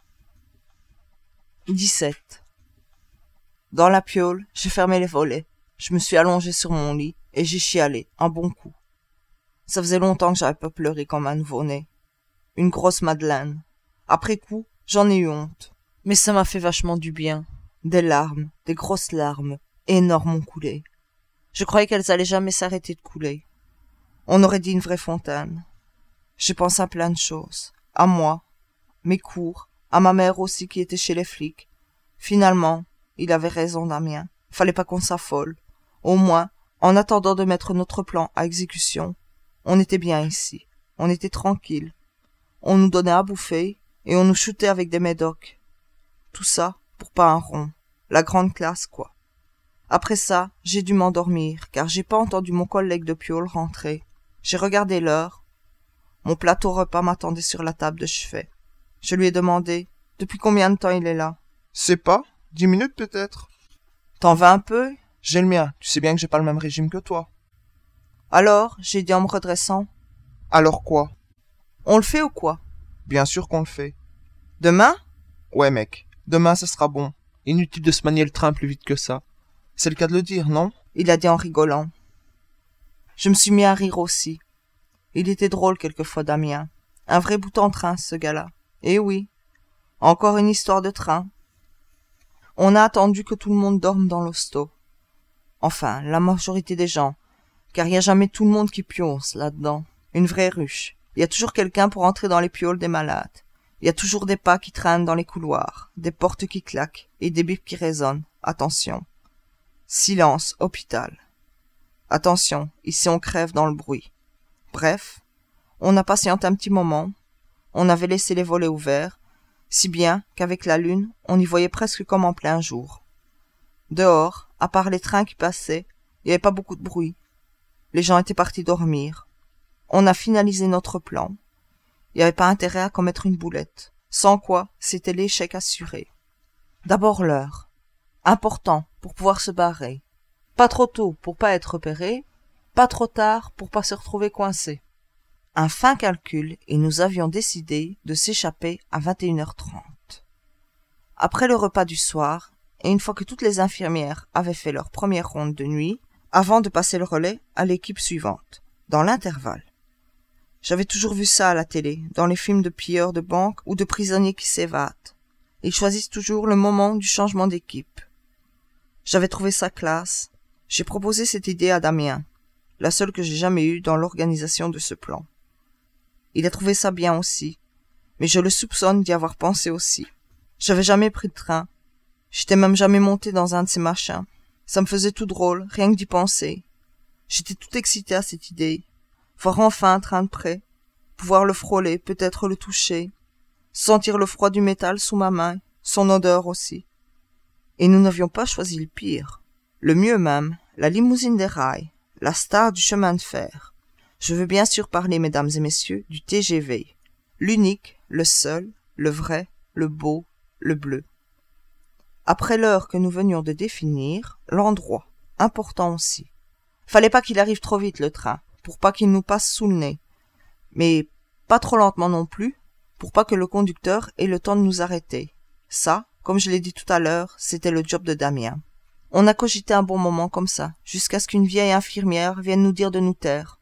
dix-sept. Dans la piaule, j'ai fermé les volets. Je me suis allongé sur mon lit et j'ai chialé, un bon coup. Ça faisait longtemps que j'avais pas pleuré comme un nouveau-né. Une grosse madeleine. Après coup, j'en ai eu honte. Mais ça m'a fait vachement du bien. Des larmes, des grosses larmes, énormes ont coulé. Je croyais qu'elles allaient jamais s'arrêter de couler. On aurait dit une vraie fontaine. J'ai pensé à plein de choses. À moi, mes cours, à ma mère aussi qui était chez les flics. Finalement, il avait raison, Damien. Fallait pas qu'on s'affole. Au moins, en attendant de mettre notre plan à exécution, On était bien ici. On était tranquille. On nous donnait à bouffer et on nous shootait avec des médocs. Tout ça pour pas un rond. La grande classe, quoi. Après ça, j'ai dû m'endormir, car j'ai pas entendu mon collègue de Piole rentrer. J'ai regardé l'heure. Mon plateau repas m'attendait sur la table de chevet. Je lui ai demandé, depuis combien de temps il est là?
C'est pas? Dix minutes peut-être?
T'en vas un peu?
J'ai le mien, tu sais bien que j'ai pas le même régime que toi.
Alors, j'ai dit en me redressant.
Alors quoi?
On le fait ou quoi?
Bien sûr qu'on le fait.
Demain?
Ouais mec, demain ça sera bon. Inutile de se manier le train plus vite que ça. C'est le cas de le dire, non?
Il a dit en rigolant. Je me suis mis à rire aussi. Il était drôle quelquefois, Damien. Un vrai bout en train, ce gars-là. Eh oui. Encore une histoire de train. On a attendu que tout le monde dorme dans l'hosto. Enfin, la majorité des gens. Car il n'y a jamais tout le monde qui pionce là-dedans. Une vraie ruche. Il y a toujours quelqu'un pour entrer dans les pioles des malades. Il y a toujours des pas qui traînent dans les couloirs, des portes qui claquent et des bips qui résonnent. Attention. Silence, hôpital. Attention, ici on crève dans le bruit. Bref, on a patienté un petit moment. On avait laissé les volets ouverts, si bien qu'avec la lune, on y voyait presque comme en plein jour. Dehors, à part les trains qui passaient, il n'y avait pas beaucoup de bruit. Les gens étaient partis dormir. On a finalisé notre plan. Il n'y avait pas intérêt à commettre une boulette, sans quoi c'était l'échec assuré. D'abord l'heure. Important pour pouvoir se barrer. Pas trop tôt pour pas être repéré, pas trop tard pour pas se retrouver coincé. Un fin calcul et nous avions décidé de s'échapper à vingt et une heures trente. Après le repas du soir, et une fois que toutes les infirmières avaient fait leur première ronde de nuit, avant de passer le relais à l'équipe suivante, dans l'intervalle. J'avais toujours vu ça à la télé, dans les films de pilleurs de banque ou de prisonniers qui s'évadent. Ils choisissent toujours le moment du changement d'équipe. J'avais trouvé ça classe. J'ai proposé cette idée à Damien, la seule que j'ai jamais eue dans l'organisation de ce plan. Il a trouvé ça bien aussi, mais je le soupçonne d'y avoir pensé aussi. J'avais jamais pris de train. J'étais même jamais monté dans un de ces machins. Ça me faisait tout drôle, rien que d'y penser. J'étais tout excité à cette idée. Voir enfin un train de près, pouvoir le frôler, peut-être le toucher, sentir le froid du métal sous ma main, son odeur aussi. Et nous n'avions pas choisi le pire. Le mieux même, la limousine des rails, la star du chemin de fer. Je veux bien sûr parler, mesdames et messieurs, du T G V. L'unique, le seul, le vrai, le beau, le bleu. Après l'heure que nous venions de définir, l'endroit, important aussi. Fallait pas qu'il arrive trop vite le train, pour pas qu'il nous passe sous le nez. Mais pas trop lentement non plus, pour pas que le conducteur ait le temps de nous arrêter. Ça, comme je l'ai dit tout à l'heure, c'était le job de Damien. On a cogité un bon moment comme ça, jusqu'à ce qu'une vieille infirmière vienne nous dire de nous taire.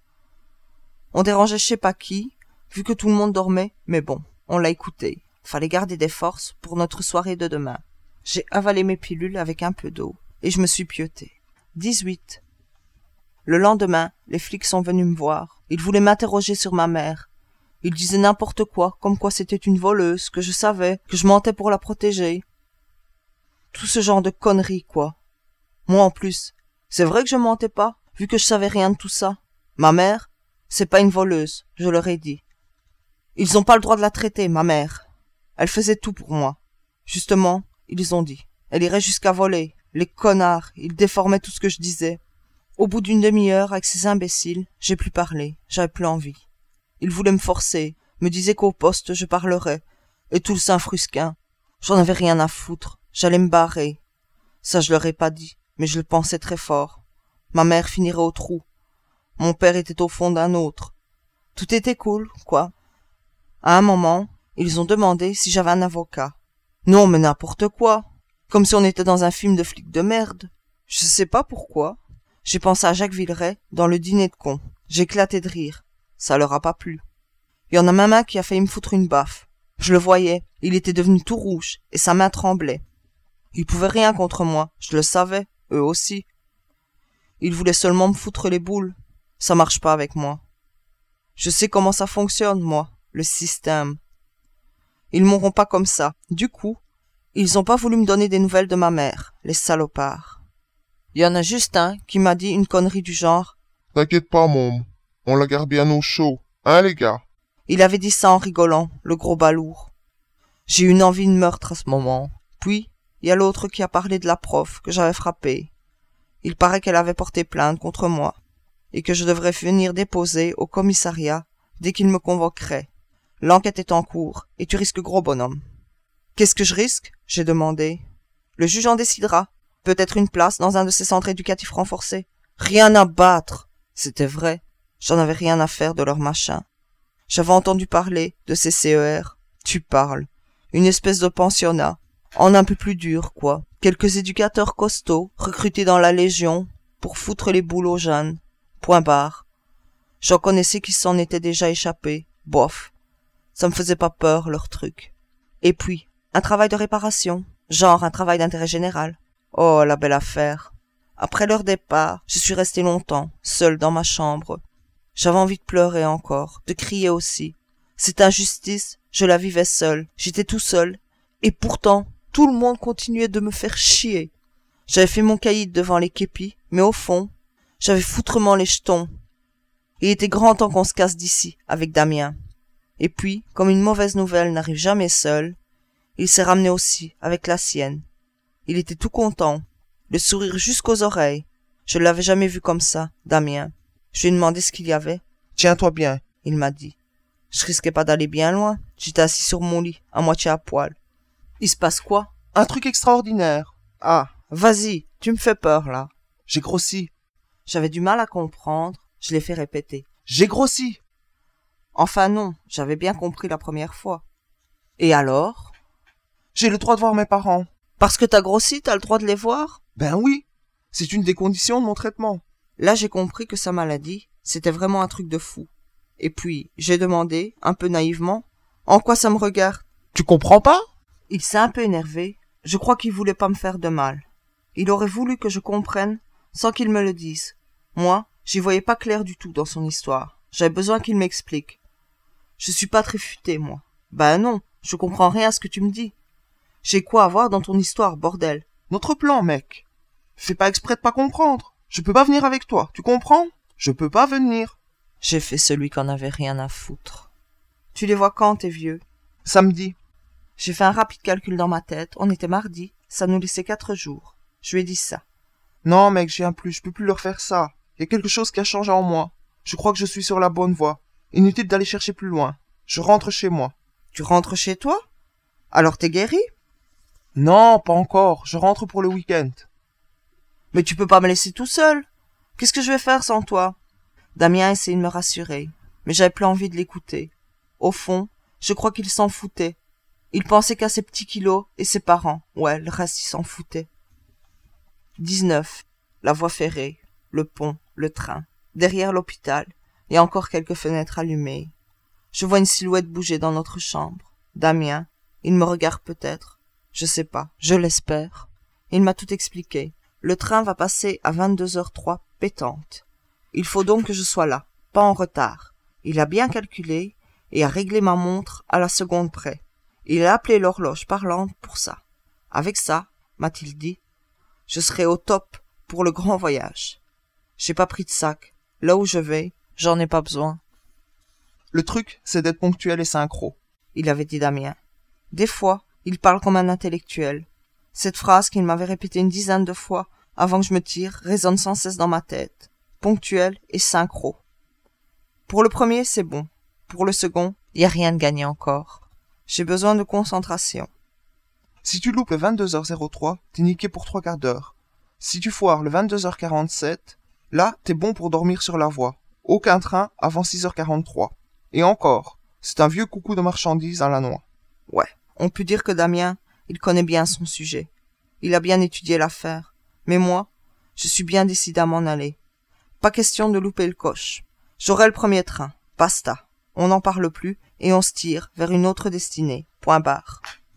On dérangeait je sais pas qui, vu que tout le monde dormait, mais bon, on l'a écouté. Fallait garder des forces pour notre soirée de demain. J'ai avalé mes pilules avec un peu d'eau, et je me suis pieuté. dix-huit. Le lendemain, les flics sont venus me voir. Ils voulaient m'interroger sur ma mère. Ils disaient n'importe quoi, comme quoi c'était une voleuse, que je savais, que je mentais pour la protéger. Tout ce genre de conneries, quoi. Moi en plus, c'est vrai que je mentais pas, vu que je savais rien de tout ça. Ma mère, c'est pas une voleuse, je leur ai dit. Ils ont pas le droit de la traiter, ma mère. Elle faisait tout pour moi. Justement, ils ont dit. Elle irait jusqu'à voler. Les connards, ils déformaient tout ce que je disais. Au bout d'une demi-heure, avec ces imbéciles, j'ai plus parlé, j'avais plus envie. Ils voulaient me forcer, me disaient qu'au poste je parlerais, et tout le Saint-Frusquin. J'en avais rien à foutre, j'allais me barrer. Ça je leur ai pas dit, mais je le pensais très fort. Ma mère finirait au trou. Mon père était au fond d'un autre. Tout était cool, quoi. À un moment, ils ont demandé si j'avais un avocat. Non, mais n'importe quoi. Comme si on était dans un film de flics de merde. Je sais pas pourquoi. J'ai pensé à Jacques Villeray dans le dîner de cons. J'ai éclaté de rire. Ça leur a pas plu. Il y en a même un qui a failli me foutre une baffe. Je le voyais, il était devenu tout rouge, et sa main tremblait. Il pouvait rien contre moi, je le savais, eux aussi. Ils voulaient seulement me foutre les boules. Ça marche pas avec moi. Je sais comment ça fonctionne, moi, le système. Ils m'auront pas comme ça. Du coup, ils ont pas voulu me donner des nouvelles de ma mère, les salopards. Il y en a juste un qui m'a dit une connerie du genre
« T'inquiète pas, môme. On la garde bien au chaud, hein les gars?
Il avait dit ça en rigolant, le gros balourd. J'ai eu une envie de meurtre à ce moment. Puis, il y a l'autre qui a parlé de la prof que j'avais frappée. Il paraît qu'elle avait porté plainte contre moi, et que je devrais venir déposer au commissariat dès qu'il me convoquerait. L'enquête est en cours, et tu risques gros bonhomme. Qu'est-ce que je risque? J'ai demandé. Le juge en décidera. Peut-être une place dans un de ces centres éducatifs renforcés. Rien à battre. C'était vrai. J'en avais rien à faire de leur machin. J'avais entendu parler de ces C E R. Tu parles. Une espèce de pensionnat. En un peu plus dur, quoi. Quelques éducateurs costauds, recrutés dans la Légion, pour foutre les boules aux jeunes. Point barre. J'en connaissais qui s'en étaient déjà échappés. Bof. Ça me faisait pas peur, leur truc. Et puis, un travail de réparation. Genre un travail d'intérêt général. Oh, la belle affaire. Après leur départ, je suis resté longtemps, seul dans ma chambre. J'avais envie de pleurer encore, de crier aussi. Cette injustice, je la vivais seul. J'étais tout seul. Et pourtant, tout le monde continuait de me faire chier. J'avais fait mon caïd devant les képis, mais au fond, j'avais foutrement les jetons. Il était grand temps qu'on se casse d'ici, avec Damien. Et puis, comme une mauvaise nouvelle n'arrive jamais seule, il s'est ramené aussi, avec la sienne. Il était tout content, le sourire jusqu'aux oreilles. Je ne l'avais jamais vu comme ça, Damien. Je lui ai demandé ce qu'il y avait.
Tiens-toi bien,
il m'a dit. Je risquais pas d'aller bien loin. J'étais assis sur mon lit, à moitié à poil. Il se passe quoi?
Un truc extraordinaire.
Ah, vas-y, tu me fais peur, là.
J'ai grossi.
J'avais du mal à comprendre, je l'ai fait répéter.
J'ai grossi.
Enfin non, j'avais bien compris la première fois. Et alors?
J'ai le droit de voir mes parents.
Parce que t'as grossi, t'as le droit de les voir?
Ben oui, c'est une des conditions de mon traitement.
Là, j'ai compris que sa maladie, c'était vraiment un truc de fou. Et puis, j'ai demandé, un peu naïvement, en quoi ça me regarde?
Tu comprends pas?
Il s'est un peu énervé. Je crois qu'il voulait pas me faire de mal. Il aurait voulu que je comprenne sans qu'il me le dise. Moi, j'y voyais pas clair du tout dans son histoire. J'avais besoin qu'il m'explique. Je suis pas très futé, moi. Ben non, je comprends rien à ce que tu me dis. J'ai quoi à voir dans ton histoire, bordel?
Notre plan, mec. Fais pas exprès de pas comprendre. Je peux pas venir avec toi, tu comprends? Je peux pas venir.
J'ai fait celui qu'en avait rien à foutre. Tu les vois quand, tes vieux?
Samedi.
J'ai fait un rapide calcul dans ma tête. On était mardi. Ça nous laissait quatre jours. Je lui ai dit ça.
Non, mec, j'y viens plus. Je peux plus leur faire ça. Il y a quelque chose qui a changé en moi. Je crois que je suis sur la bonne voie. Inutile d'aller chercher plus loin. Je rentre chez moi.
Tu rentres chez toi? Alors t'es guéri?
Non, pas encore. Je rentre pour le week-end.
Mais tu peux pas me laisser tout seul. Qu'est-ce que je vais faire sans toi? Damien essayait de me rassurer, mais j'avais plus envie de l'écouter. Au fond, je crois qu'il s'en foutait. Il pensait qu'à ses petits kilos et ses parents. Ouais, le reste, il s'en foutait. dix-neuf. La voie ferrée, le pont, le train. Derrière l'hôpital, il y a encore quelques fenêtres allumées. Je vois une silhouette bouger dans notre chambre. Damien, il me regarde peut-être. Je sais pas, je l'espère. Il m'a tout expliqué. Le train va passer à vingt-deux heures trois pétante. Il faut donc que je sois là, pas en retard. Il a bien calculé et a réglé ma montre à la seconde près. Il a appelé l'horloge parlante pour ça. Avec ça, m'a-t-il dit, je serai au top pour le grand voyage. J'ai pas pris de sac. Là où je vais, j'en ai pas besoin.
Le truc, c'est d'être ponctuel et synchro.
Il avait dit Damien. Des fois, il parle comme un intellectuel. Cette phrase qu'il m'avait répétée une dizaine de fois avant que je me tire résonne sans cesse dans ma tête. Ponctuel et synchro. Pour le premier, c'est bon. Pour le second, y a rien de gagné encore. J'ai besoin de concentration.
Si tu loupes le vingt-deux heures zéro trois, t'es niqué pour trois quarts d'heure. Si tu foires le vingt-deux heures quarante-sept, là, t'es bon pour dormir sur la voie. Aucun train avant six heures quarante-trois. Et encore, c'est un vieux coucou de marchandises à la noix.
Ouais, on peut dire que Damien, il connaît bien son sujet. Il a bien étudié l'affaire. Mais moi, je suis bien décidé à m'en aller. Pas question de louper le coche. J'aurai le premier train. Basta. On n'en parle plus et on se tire vers une autre destinée. Point barre.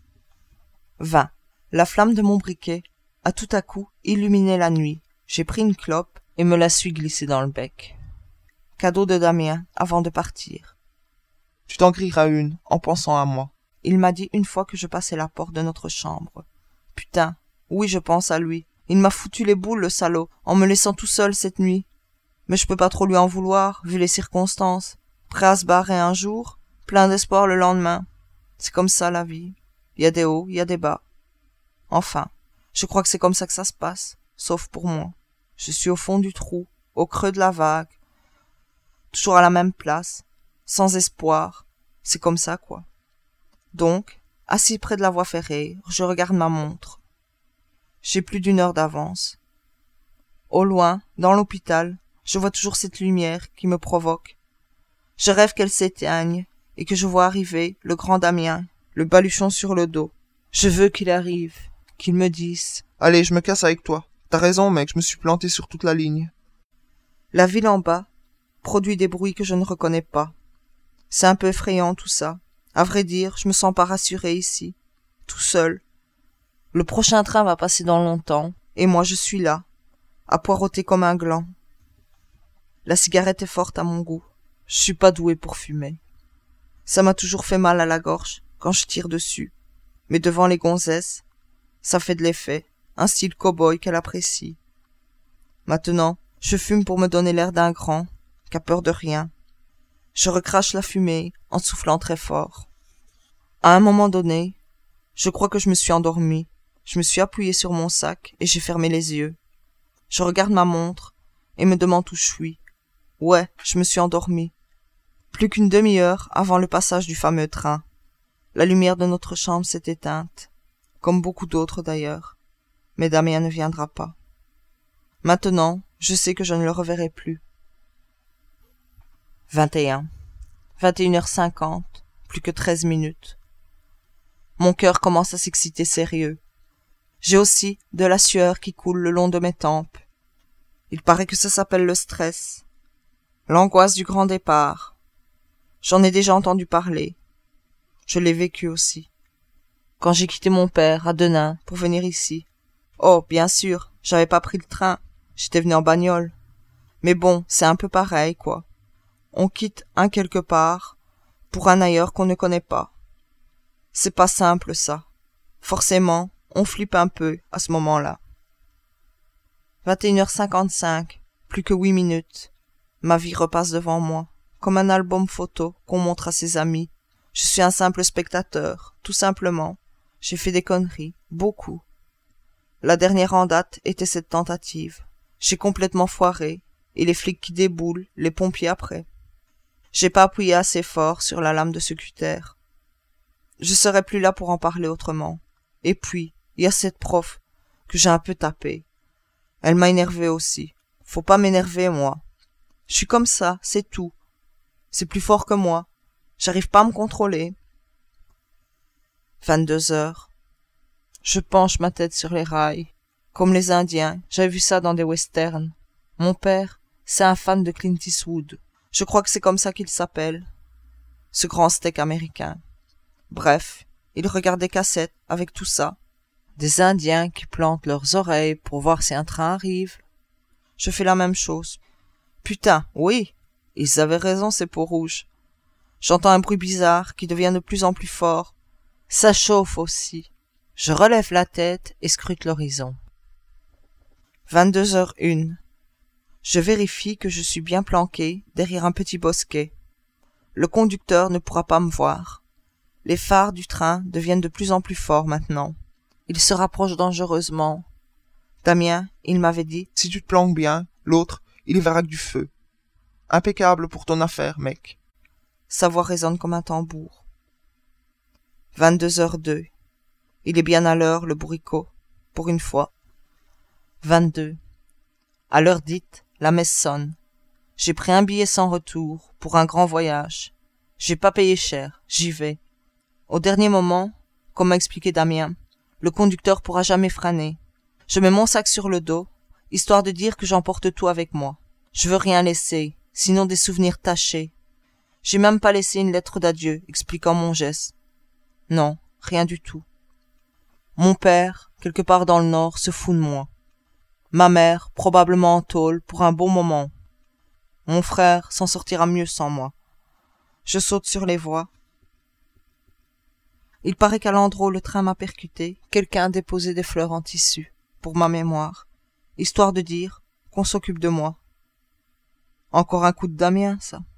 vingt. La flamme de mon briquet a tout à coup illuminé la nuit. J'ai pris une clope et me la suis glissée dans le bec. Cadeau de Damien avant de partir.
Tu t'en grilleras une en pensant à moi.
Il m'a dit une fois que je passais la porte de notre chambre. Putain, oui je pense à lui. Il m'a foutu les boules, le salaud, en me laissant tout seul cette nuit. Mais je peux pas trop lui en vouloir, vu les circonstances. Prêt à se barrer un jour, plein d'espoir le lendemain. C'est comme ça la vie. Il y a des hauts, il y a des bas. Enfin, je crois que c'est comme ça que ça se passe, sauf pour moi. Je suis au fond du trou, au creux de la vague, toujours à la même place, sans espoir. C'est comme ça, quoi. Donc, assis près de la voie ferrée, je regarde ma montre. J'ai plus d'une heure d'avance. Au loin, dans l'hôpital, je vois toujours cette lumière qui me provoque. Je rêve qu'elle s'éteigne et que je vois arriver le grand Damien, le baluchon sur le dos. Je veux qu'il arrive, qu'il me dise
« Allez, je me casse avec toi. T'as raison, mec, je me suis planté sur toute la ligne. »
La ville en bas produit des bruits que je ne reconnais pas. C'est un peu effrayant tout ça. À vrai dire, je me sens pas rassuré ici, tout seul. Le prochain train va passer dans longtemps, et moi je suis là, à poireauter comme un gland. La cigarette est forte à mon goût. Je suis pas doué pour fumer. Ça m'a toujours fait mal à la gorge quand je tire dessus. Mais devant les gonzesses, ça fait de l'effet, un style cow-boy qu'elle apprécie. Maintenant, je fume pour me donner l'air d'un grand, qui a peur de rien. Je recrache la fumée en soufflant très fort. À un moment donné, je crois que je me suis endormi. Je me suis appuyé sur mon sac et j'ai fermé les yeux. Je regarde ma montre et me demande où je suis. Ouais, je me suis endormi. Plus qu'une demi-heure avant le passage du fameux train. La lumière de notre chambre s'est éteinte, comme beaucoup d'autres d'ailleurs. Mais Damien ne viendra pas. Maintenant, je sais que je ne le reverrai plus. vingt et un. vingt et une heures cinquante, plus que treize minutes. Mon cœur commence à s'exciter sérieux. J'ai aussi de la sueur qui coule le long de mes tempes. Il paraît que ça s'appelle le stress. L'angoisse du grand départ. J'en ai déjà entendu parler. Je l'ai vécu aussi. Quand j'ai quitté mon père à Denain pour venir ici. Oh, bien sûr, j'avais pas pris le train. J'étais venu en bagnole. Mais bon, c'est un peu pareil, quoi. On quitte un quelque part pour un ailleurs qu'on ne connaît pas. C'est pas simple, ça. Forcément, on flippe un peu à ce moment-là. vingt et une heures cinquante-cinq, plus que huit minutes. Ma vie repasse devant moi, comme un album photo qu'on montre à ses amis. Je suis un simple spectateur, tout simplement. J'ai fait des conneries, beaucoup. La dernière en date était cette tentative. J'ai complètement foiré, et les flics qui déboulent, les pompiers après. J'ai pas appuyé assez fort sur la lame de ce cutter. Je serais plus là pour en parler autrement. Et puis, il y a cette prof que j'ai un peu tapée. Elle m'a énervé aussi. Faut pas m'énerver, moi. Je suis comme ça, c'est tout. C'est plus fort que moi. J'arrive pas à me contrôler. vingt-deux heures. Je penche ma tête sur les rails. Comme les Indiens, j'avais vu ça dans des westerns. Mon père, c'est un fan de Clint Eastwood. Je crois que c'est comme ça qu'il s'appelle. Ce grand steak américain. Bref, il regarde des cassettes avec tout ça. Des Indiens qui plantent leurs oreilles pour voir si un train arrive. Je fais la même chose. Putain, oui, ils avaient raison ces peaux rouges. J'entends un bruit bizarre qui devient de plus en plus fort. Ça chauffe aussi. Je relève la tête et scrute l'horizon. vingt-deux heures une. Je vérifie que je suis bien planqué derrière un petit bosquet. Le conducteur ne pourra pas me voir. Les phares du train deviennent de plus en plus forts maintenant. Ils se rapprochent dangereusement. Damien, il m'avait dit...
Si tu te planques bien, l'autre, il y verra que du feu. Impeccable pour ton affaire, mec.
Sa voix résonne comme un tambour. vingt-deux heures deux. Il est bien à l'heure, le bourricot, pour une fois. vingt-deux. À l'heure dite, la messe sonne. J'ai pris un billet sans retour pour un grand voyage. J'ai pas payé cher, j'y vais. Au dernier moment, comme m'a expliqué Damien, le conducteur pourra jamais freiner. Je mets mon sac sur le dos, histoire de dire que j'emporte tout avec moi. Je veux rien laisser, sinon des souvenirs tachés. J'ai même pas laissé une lettre d'adieu expliquant mon geste. Non, rien du tout. Mon père, quelque part dans le nord, se fout de moi. Ma mère, probablement en tôle pour un bon moment. Mon frère s'en sortira mieux sans moi. Je saute sur les voies. Il paraît qu'à l'endroit où le train m'a percuté, quelqu'un a déposé des fleurs en tissu, pour ma mémoire, histoire de dire qu'on s'occupe de moi. Encore un coup de Damien, ça.